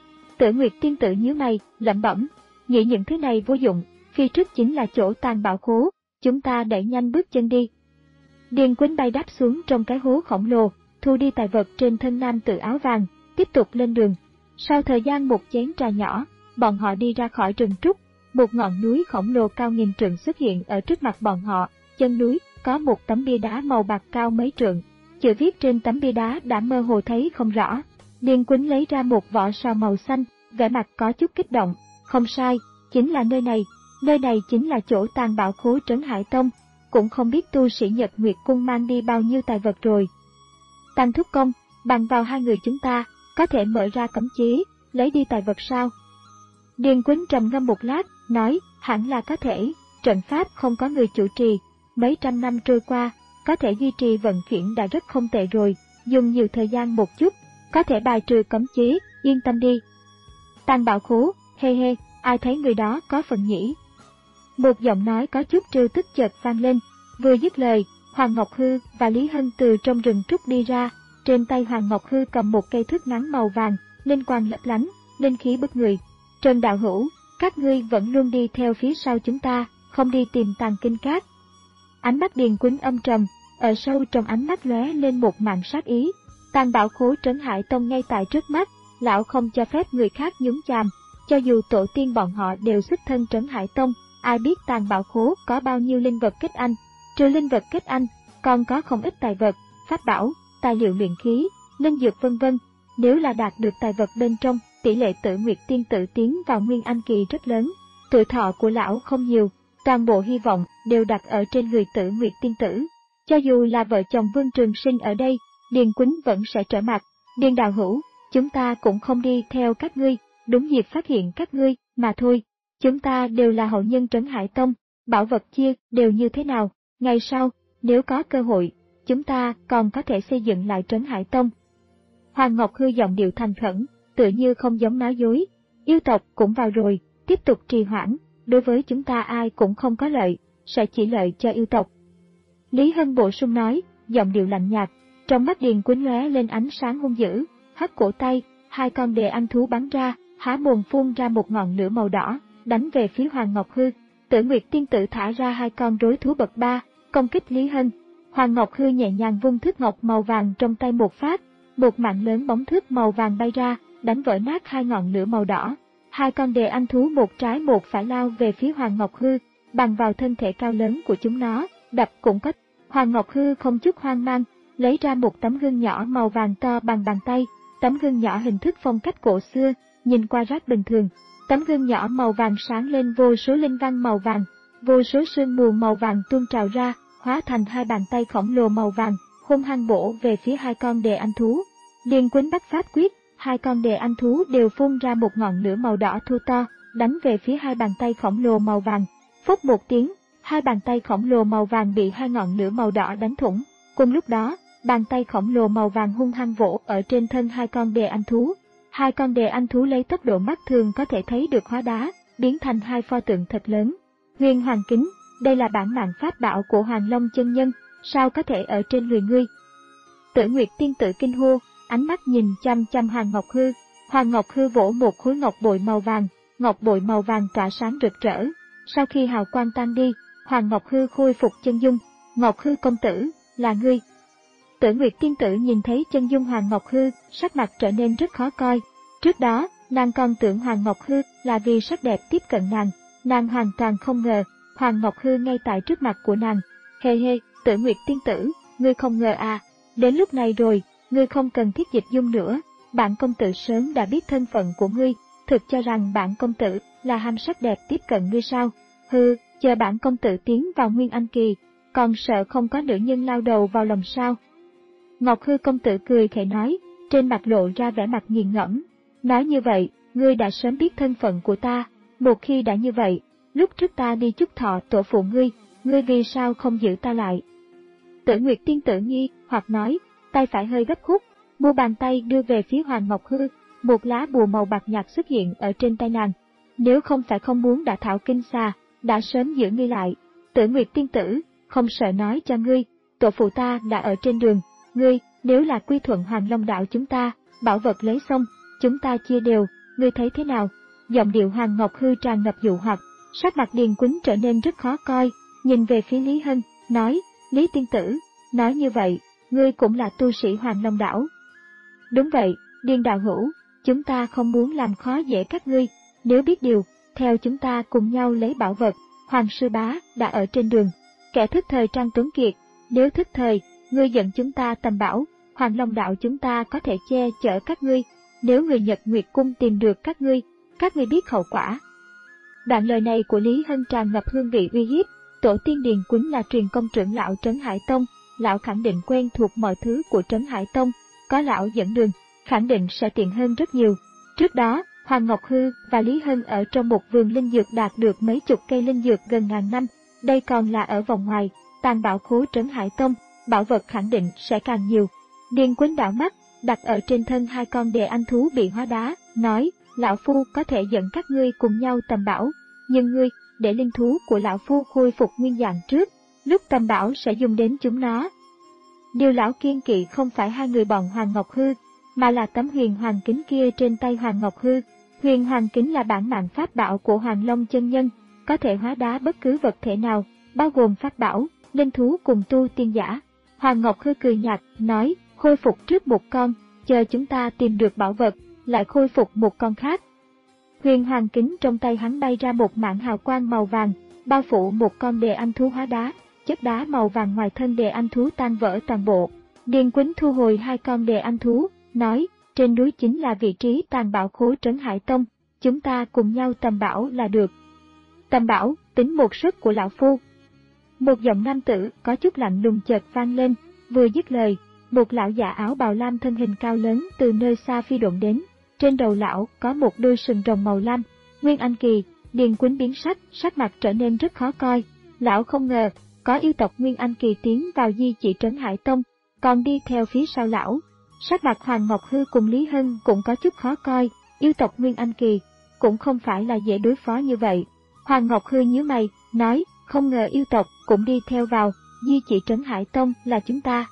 Tử Nguyệt tiên tử nhíu mày, lẩm bẩm, nghĩ những thứ này vô dụng, phía trước chính là chỗ tàn bảo khố, chúng ta đẩy nhanh bước chân đi. Điền Quýnh bay đáp xuống trong cái hố khổng lồ, thu đi tài vật trên thân nam tử áo vàng, tiếp tục lên đường. Sau thời gian một chén trà nhỏ, bọn họ đi ra khỏi rừng trúc. Một ngọn núi khổng lồ cao nghìn trượng xuất hiện ở trước mặt bọn họ. Chân núi có một tấm bia đá màu bạc cao mấy trượng. Chữ viết trên tấm bia đá đã mơ hồ thấy không rõ. Điền Quýnh lấy ra một vỏ sò màu xanh, vẻ mặt có chút kích động. Không sai, chính là nơi này. Nơi này chính là chỗ tàng bảo khố Trấn Hải Tông. Cũng không biết tu sĩ Nhật Nguyệt Cung mang đi bao nhiêu tài vật rồi. Tăng thúc công, bằng vào hai người chúng ta, có thể mở ra cấm chế, lấy đi tài vật sao? Điền Quýnh trầm ngâm một lát, nói, hẳn là có thể, trận pháp không có người chủ trì, mấy trăm năm trôi qua, có thể duy trì vận chuyển đã rất không tệ rồi, dùng nhiều thời gian một chút, có thể bài trừ cấm chế, yên tâm đi. Tàng bảo khố, hê hê, ai thấy người đó có phần nhỉ? Một giọng nói có chút trêu tức chợt vang lên, vừa dứt lời, Hoàng Ngọc Hư và Lý Hân từ trong rừng trúc đi ra, trên tay Hoàng Ngọc Hư cầm một cây thước ngắn màu vàng, linh quang lấp lánh, linh khí bức người. Trần đạo hữu, các ngươi vẫn luôn đi theo phía sau chúng ta, không đi tìm Tàng Kinh Các. Ánh mắt Điền Quýnh âm trầm, ở sâu trong ánh mắt lóe lên một màn sát ý. Tàng bảo khố Trấn Hải Tông ngay tại trước mắt, lão không cho phép người khác nhúng chàm, cho dù tổ tiên bọn họ đều xuất thân Trấn Hải Tông, ai biết tàng bảo khố có bao nhiêu linh vật kết anh, trừ linh vật kết anh, còn có không ít tài vật, pháp bảo, tài liệu luyện khí, linh dược vân vân. Nếu là đạt được tài vật bên trong, tỷ lệ Tử Nguyệt tiên tử tiến vào Nguyên Anh kỳ rất lớn. Tuổi thọ của lão không nhiều, toàn bộ hy vọng đều đặt ở trên người Tử Nguyệt tiên tử. Cho dù là vợ chồng Vương Trường Sinh ở đây, Điền Quýnh vẫn sẽ trở mặt. Điền đạo hữu, chúng ta cũng không đi theo các ngươi, đúng dịp phát hiện các ngươi mà thôi. Chúng ta đều là hậu nhân Trấn Hải Tông, bảo vật chia đều như thế nào, ngày sau, nếu có cơ hội, chúng ta còn có thể xây dựng lại Trấn Hải Tông. Hoàng Ngọc Hư giọng điệu thành khẩn, tựa như không giống nói dối. Yêu tộc cũng vào rồi, tiếp tục trì hoãn, đối với chúng ta ai cũng không có lợi, sẽ chỉ lợi cho yêu tộc. Lý Hân bổ sung nói, giọng điệu lạnh nhạt, trong mắt Điền Quýnh lóe lên ánh sáng hung dữ, hất cổ tay, hai con đề anh thú bắn ra, há mồm phun ra một ngọn lửa màu đỏ, đánh về phía Hoàng Ngọc Hư. Tử Nguyệt tiên tử thả ra hai con rối thú bậc ba, công kích Lý Hân. Hoàng Ngọc Hư nhẹ nhàng vung thước ngọc màu vàng trong tay một phát, một mạng lớn bóng thước màu vàng bay ra, đánh vỡ nát hai ngọn lửa màu đỏ. Hai con đề anh thú một trái một phải lao về phía Hoàng Ngọc Hư, bằng vào thân thể cao lớn của chúng nó, đập cũng có. Hoàng Ngọc Hư không chút hoang mang, lấy ra một tấm gương nhỏ màu vàng to bằng bàn tay. Tấm gương nhỏ hình thức phong cách cổ xưa, nhìn qua rất bình thường. Tấm gương nhỏ màu vàng sáng lên vô số linh văn màu vàng, vô số sương mù màu vàng tuôn trào ra, hóa thành hai bàn tay khổng lồ màu vàng, hung hăng bổ về phía hai con đề anh thú. Điền Quýnh bắt pháp quyết, hai con đề anh thú đều phun ra một ngọn lửa màu đỏ thô to, đánh về phía hai bàn tay khổng lồ màu vàng. Phốc một tiếng, hai bàn tay khổng lồ màu vàng bị hai ngọn lửa màu đỏ đánh thủng. Cùng lúc đó, bàn tay khổng lồ màu vàng hung hăng vỗ ở trên thân hai con đề anh thú. Hai con đề anh thú lấy tốc độ mắt thường có thể thấy được hóa đá, biến thành hai pho tượng thật lớn. Huyền Hoàng Kính, đây là bản mạng pháp bảo của Hoàng Long chân nhân, sao có thể ở trên người ngươi? Tử Nguyệt tiên tử kinh hô, ánh mắt nhìn chăm chăm Hoàng Ngọc Hư. Hoàng Ngọc Hư vỗ một khối ngọc bội màu vàng, ngọc bội màu vàng tỏa sáng rực rỡ. Sau khi hào quang tan đi, Hoàng Ngọc Hư khôi phục chân dung. Ngọc Hư công tử, là ngươi. Tử Nguyệt tiên tử nhìn thấy chân dung Hoàng Ngọc Hư, sắc mặt trở nên rất khó coi. Trước đó, nàng còn tưởng Hoàng Ngọc Hư là vì sắc đẹp tiếp cận nàng, nàng hoàn toàn không ngờ, Hoàng Ngọc Hư ngay tại trước mặt của nàng. Hê hê, Tử Nguyệt tiên tử, ngươi không ngờ à, đến lúc này rồi, ngươi không cần thiết dịch dung nữa, bản công tử sớm đã biết thân phận của ngươi, thực cho rằng bản công tử là ham sắc đẹp tiếp cận ngươi sao? Hừ, chờ bản công tử tiến vào Nguyên Anh kỳ, còn sợ không có nữ nhân lao đầu vào lòng sao? Ngọc Hư công tử cười khẽ nói, trên mặt lộ ra vẻ mặt nghiền ngẫm. Nói như vậy, ngươi đã sớm biết thân phận của ta, một khi đã như vậy, lúc trước ta đi chúc thọ tổ phụ ngươi, ngươi vì sao không giữ ta lại? Tử Nguyệt tiên tử nghi hoặc nói, tay phải hơi gấp khúc, mu bàn tay đưa về phía Hoàng Ngọc Hư, một lá bùa màu bạc nhạt xuất hiện ở trên tay nàng. Nếu không phải không muốn đả thảo kinh xà, đã sớm giữ ngươi lại. Tử Nguyệt tiên tử, không sợ nói cho ngươi, tổ phụ ta đã ở trên đường, ngươi, nếu là quy thuận Hoàng Long đạo chúng ta, bảo vật lấy xong, chúng ta chia đều, ngươi thấy thế nào? Giọng điệu Hoàng Ngọc Hư tràn ngập dụ hoặc, sắc mặt Điền Quýnh trở nên rất khó coi, nhìn về phía Lý Hân, nói, Lý tiên tử, nói như vậy, ngươi cũng là tu sĩ Hoàng Long đảo. Đúng vậy, Điền đạo hữu, chúng ta không muốn làm khó dễ các ngươi, nếu biết điều, theo chúng ta cùng nhau lấy bảo vật. Hoàng sư bá đã ở trên đường, kẻ thức thời Trang Tuấn Kiệt, nếu thức thời, ngươi dẫn chúng ta tầm bảo, Hoàng Long đạo chúng ta có thể che chở các ngươi, nếu người Nhật Nguyệt Cung tìm được các ngươi, các ngươi biết hậu quả. Đoạn lời này của Lý Hân tràn ngập hương vị uy hiếp, tổ tiên Điền Quýnh là truyền công trưởng lão Trấn Hải Tông, lão khẳng định quen thuộc mọi thứ của Trấn Hải Tông, có lão dẫn đường, khẳng định sẽ tiện hơn rất nhiều. Trước đó, Hoàng Ngọc Hư và Lý Hân ở trong một vườn linh dược đạt được mấy chục cây linh dược gần ngàn năm, đây còn là ở vòng ngoài, tàng bảo khố Trấn Hải Tông, bảo vật khẳng định sẽ càng nhiều. Điền Quýnh đảo mắt, đặt ở trên thân hai con đề anh thú bị hóa đá, nói, lão phu có thể dẫn các ngươi cùng nhau tầm bảo, nhưng ngươi, để linh thú của lão phu khôi phục nguyên dạng trước, lúc tầm bảo sẽ dùng đến chúng nó. Điều lão kiên kỵ không phải hai người bọn Hoàng Ngọc Hư, mà là tấm huyền hoàng kính kia trên tay Hoàng Ngọc Hư. Huyền hoàng kính là bản mạng pháp bảo của Hoàng Long chân nhân, có thể hóa đá bất cứ vật thể nào, bao gồm pháp bảo, linh thú cùng tu tiên giả. Hoàng Ngọc Hư cười nhạt, nói, khôi phục trước một con, chờ chúng ta tìm được bảo vật, lại khôi phục một con khác. Huyền hoàng kính trong tay hắn bay ra một mảng hào quang màu vàng, bao phủ một con đề anh thú hóa đá, chất đá màu vàng ngoài thân đề anh thú tan vỡ toàn bộ. Điền Quýnh thu hồi hai con đề anh thú, nói, trên núi chính là vị trí tàng bảo khố Trấn Hải Tông, chúng ta cùng nhau tầm bảo là được. Tầm bảo, tính một sức của lão phu. Một giọng nam tử có chút lạnh lùng chợt vang lên, vừa dứt lời, một lão già áo bào lam thân hình cao lớn từ nơi xa phi độn đến, trên đầu lão có một đôi sừng rồng màu lam. Nguyên Anh kỳ, Điền Quýnh biến sắc, sắc mặt trở nên rất khó coi. Lão không ngờ, có yêu tộc Nguyên Anh kỳ tiến vào di chỉ Trấn Hải Tông, còn đi theo phía sau lão. Sắc mặt Hoàng Ngọc Hư cùng Lý Hân cũng có chút khó coi, yêu tộc Nguyên Anh kỳ, cũng không phải là dễ đối phó như vậy. Hoàng Ngọc Hư nhíu mày, nói, không ngờ yêu tộc cũng đi theo vào, di chỉ Trấn Hải Tông là chúng ta.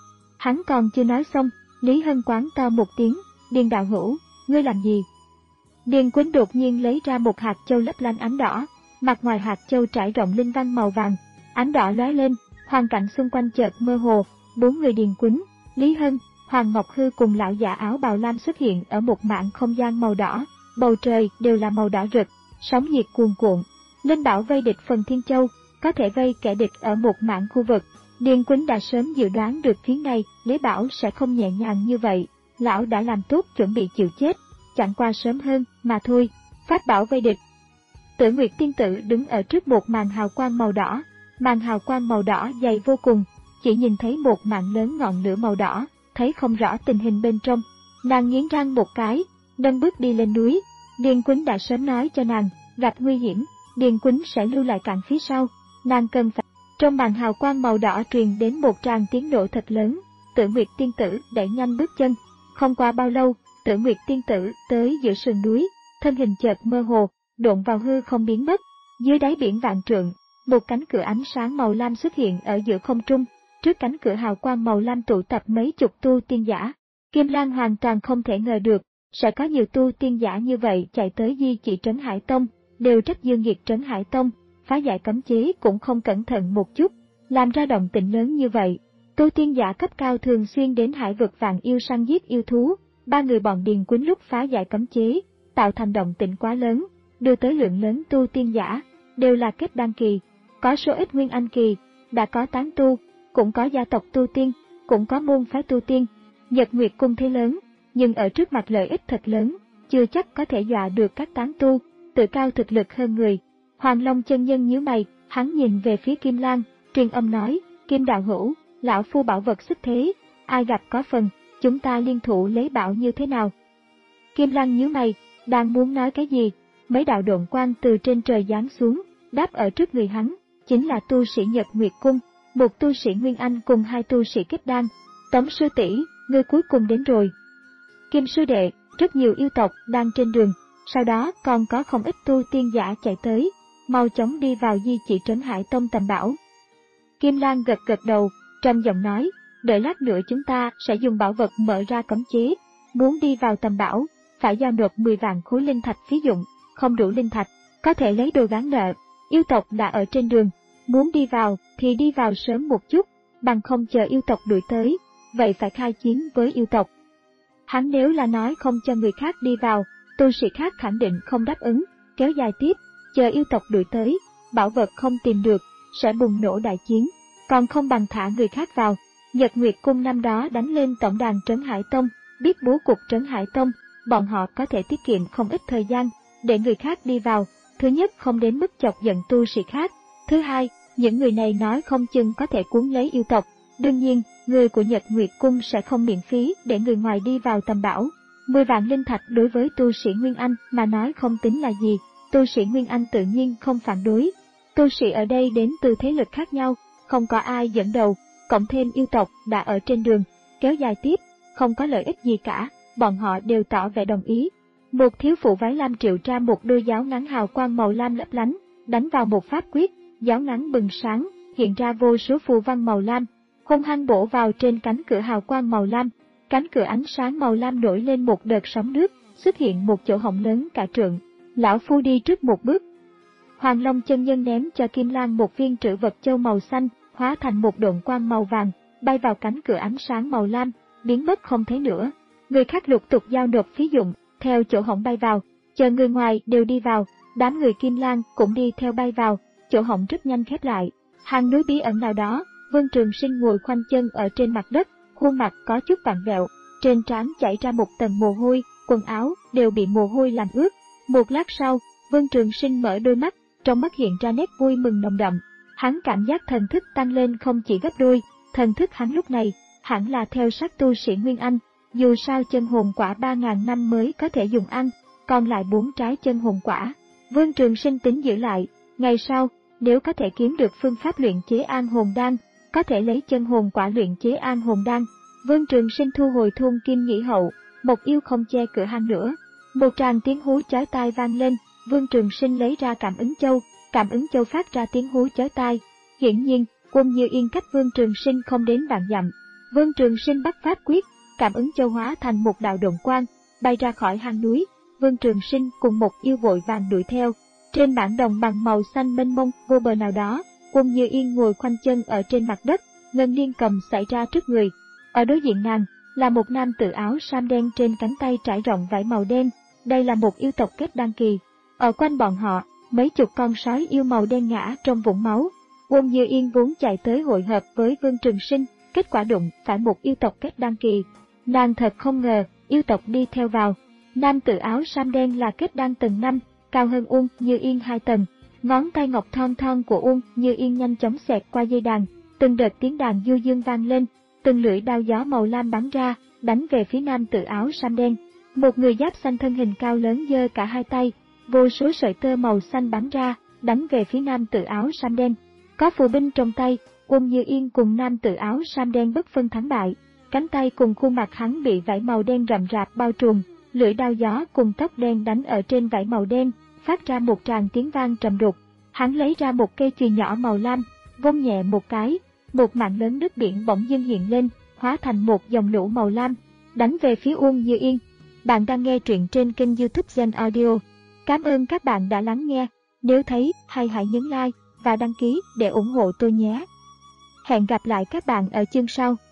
Hắn còn chưa nói xong, Lý Hân quán to một tiếng, Điền đạo hữu, ngươi làm gì? Điền Quýnh đột nhiên lấy ra một hạt châu lấp lánh ánh đỏ, mặt ngoài hạt châu trải rộng linh văn màu vàng, ánh đỏ lóe lên, hoàn cảnh xung quanh chợt mơ hồ, bốn người Điền Quýnh, Lý Hân, Hoàng Ngọc Hư cùng lão già áo bào lam xuất hiện ở một mảng không gian màu đỏ, bầu trời đều là màu đỏ rực, sóng nhiệt cuồn cuộn. Linh bảo vây địch phần Thiên Châu, có thể vây kẻ địch ở một mảng khu vực. Điền Quýnh đã sớm dự đoán được phía này, Lý Bảo sẽ không nhẹ nhàng như vậy, lão đã làm tốt chuẩn bị chịu chết, chẳng qua sớm hơn mà thôi. Pháp bảo vây địch. Tử Nguyệt tiên tử đứng ở trước một màn hào quang màu đỏ, màn hào quang màu đỏ dày vô cùng, chỉ nhìn thấy một mảng lớn ngọn lửa màu đỏ, thấy không rõ tình hình bên trong. Nàng nghiến răng một cái, nâng bước đi lên núi. Điền Quýnh đã sớm nói cho nàng, gặp nguy hiểm, Điền Quýnh sẽ lưu lại cản phía sau, nàng cần phải. Trong màn hào quang màu đỏ truyền đến một tràng tiếng nổ thật lớn, Tử Nguyệt tiên tử đẩy nhanh bước chân. Không qua bao lâu, Tử Nguyệt tiên tử tới giữa sườn núi, thân hình chợt mơ hồ, độn vào hư không biến mất. Dưới đáy biển vạn trượng, một cánh cửa ánh sáng màu lam xuất hiện ở giữa không trung. Trước cánh cửa hào quang màu lam tụ tập mấy chục tu tiên giả. Kim Lan hoàn toàn không thể ngờ được, sẽ có nhiều tu tiên giả như vậy chạy tới di chỉ Trấn Hải Tông, đều trách Dương Nghiệt Trấn Hải Tông, phá giải cấm chế cũng không cẩn thận một chút, làm ra động tĩnh lớn như vậy. Tu tiên giả cấp cao thường xuyên đến hải vực vạn yêu săn giết yêu thú, ba người bọn Điền Quýnh lúc phá giải cấm chế, tạo thành động tĩnh quá lớn, đưa tới lượng lớn tu tiên giả, đều là kết đan kỳ, có số ít Nguyên Anh kỳ, đã có tán tu, cũng có gia tộc tu tiên, cũng có môn phái tu tiên. Nhật Nguyệt Cung thế lớn, nhưng ở trước mặt lợi ích thật lớn, chưa chắc có thể dọa được các tán tu, tự cao thực lực hơn người. Hoàng Long chân nhân nhíu mày, hắn nhìn về phía Kim Lan, truyền âm nói, Kim đạo hữu, lão phu bảo vật xuất thế, ai gặp có phần, chúng ta liên thủ lấy bảo như thế nào? Kim Lan nhíu mày, đang muốn nói cái gì, mấy đạo độn quang từ trên trời giáng xuống, đáp ở trước người hắn, chính là tu sĩ Nhật Nguyệt Cung, một tu sĩ Nguyên Anh cùng hai tu sĩ kết đan. Tống sư tỷ, ngươi cuối cùng đến rồi. Kim sư đệ, rất nhiều yêu tộc đang trên đường, sau đó còn có không ít tu tiên giả chạy tới, mau chóng đi vào di chỉ Trấn Hải Tông tầm bảo. Kim Lan gật gật đầu, trầm giọng nói, đợi lát nữa chúng ta sẽ dùng bảo vật mở ra cấm chế, muốn đi vào tầm bảo, phải giao nộp mười vạn khối linh thạch phí dụng, không đủ linh thạch, có thể lấy đồ gán nợ. Yêu tộc đã ở trên đường, muốn đi vào thì đi vào sớm một chút, bằng không chờ yêu tộc đuổi tới, vậy phải khai chiến với yêu tộc. Hắn nếu là nói không cho người khác đi vào, tu sĩ khác khẳng định không đáp ứng, kéo dài tiếp, chờ yêu tộc đuổi tới, bảo vật không tìm được, sẽ bùng nổ đại chiến, còn không bằng thả người khác vào. Nhật Nguyệt Cung năm đó đánh lên tổng đàn Trấn Hải Tông, biết bố cục Trấn Hải Tông, bọn họ có thể tiết kiệm không ít thời gian, để người khác đi vào, thứ nhất không đến mức chọc giận tu sĩ khác, thứ hai, những người này nói không chừng có thể cuốn lấy yêu tộc. Đương nhiên, người của Nhật Nguyệt Cung sẽ không miễn phí để người ngoài đi vào tầm bảo. Mười vạn linh thạch đối với tu sĩ Nguyên Anh mà nói không tính là gì, tu sĩ Nguyên Anh tự nhiên không phản đối. Tu sĩ ở đây đến từ thế lực khác nhau, không có ai dẫn đầu, cộng thêm yêu tộc đã ở trên đường, kéo dài tiếp, không có lợi ích gì cả, bọn họ đều tỏ vẻ đồng ý. Một thiếu phụ váy lam triệu ra một đôi giáo ngắn hào quang màu lam lấp lánh, đánh vào một pháp quyết, giáo ngắn bừng sáng, hiện ra vô số phù văn màu lam, hung hăng bổ vào trên cánh cửa hào quang màu lam. Cánh cửa ánh sáng màu lam nổi lên một đợt sóng nước, xuất hiện một chỗ hổng lớn cả trượng. Lão phu đi trước một bước. Hoàng Long chân nhân ném cho Kim Lang một viên trữ vật châu màu xanh, hóa thành một độn quang màu vàng, bay vào cánh cửa ánh sáng màu lam, biến mất không thấy nữa. Người khác lục tục giao nộp phí dụng, theo chỗ hổng bay vào, chờ người ngoài đều đi vào, đám người Kim Lang cũng đi theo bay vào, chỗ hổng rất nhanh khép lại. Hang núi bí ẩn nào đó, Vương Trường Sinh ngồi khoanh chân ở trên mặt đất, khuôn mặt có chút vặn vẹo, trên trán chảy ra một tầng mồ hôi, quần áo đều bị mồ hôi làm ướt. Một lát sau, Vương Trường Sinh mở đôi mắt, trong mắt hiện ra nét vui mừng nồng đậm. Hắn cảm giác thần thức tăng lên không chỉ gấp đôi, thần thức hắn lúc này hẳn là theo sát tu sĩ Nguyên Anh, dù sao chân hồn quả ba ngàn năm mới có thể dùng ăn, còn lại bốn trái chân hồn quả. Vương Trường Sinh tính giữ lại, ngày sau, nếu có thể kiếm được phương pháp luyện chế an hồn đan, có thể lấy chân hồn quả luyện chế an hồn đan. Vương Trường Sinh thu hồi thôn Kim Nhĩ Hậu, một yêu không che cửa hang nữa. Một tràng tiếng hú chói tai vang lên, Vương Trường Sinh lấy ra cảm ứng châu, cảm ứng châu phát ra tiếng hú chói tai. Hiển nhiên, Quân Như Yên cách Vương Trường Sinh không đến vạn dặm. Vương Trường Sinh bắt pháp quyết, cảm ứng châu hóa thành một đạo độn quang, bay ra khỏi hang núi. Vương Trường Sinh cùng một yêu vội vàng đuổi theo. Trên bản đồng bằng màu xanh mênh mông vô bờ nào đó, Quân Như Yên ngồi khoanh chân ở trên mặt đất, ngân liên cầm xảy ra trước người. Ở đối diện nàng là một nam tử áo sam đen, trên cánh tay trải rộng vải màu đen. Đây là một yêu tộc kết đan kỳ. Ở quanh bọn họ, mấy chục con sói yêu màu đen ngã trong vũng máu. Quân Như Yên vốn chạy tới hội hợp với Vương Trường Sinh, kết quả đụng phải một yêu tộc kết đan kỳ. Nàng thật không ngờ, yêu tộc đi theo vào. Nam tử áo sam đen là kết đan tầng năm, cao hơn Uông Như Yên hai tầng. Ngón tay ngọc thon thon của Uông Như Yên nhanh chóng xẹt qua dây đàn, từng đợt tiếng đàn du dương vang lên, từng lưỡi đao gió màu lam bắn ra, đánh về phía nam tử áo sam đen. Một người giáp xanh thân hình cao lớn giơ cả hai tay, vô số sợi tơ màu xanh bắn ra, đánh về phía nam tử áo sam đen. Có phù binh trong tay, Uông Như Yên cùng nam tử áo sam đen bất phân thắng bại. Cánh tay cùng khuôn mặt hắn bị vảy màu đen rậm rạp bao trùm, lưỡi đao gió cùng tóc đen đánh ở trên vảy màu đen, phát ra một tràng tiếng vang trầm đục. Hắn lấy ra một cây chùy nhỏ màu lam, vung nhẹ một cái, một mảng lớn nước biển bỗng dưng hiện lên, hóa thành một dòng lũ màu lam, đánh về phía Uông Như Yên. Bạn đang nghe truyện trên kênh YouTube Gen Audio. Cảm ơn các bạn đã lắng nghe. Nếu thấy hay hãy nhấn like và đăng ký để ủng hộ tôi nhé. Hẹn gặp lại các bạn ở chương sau.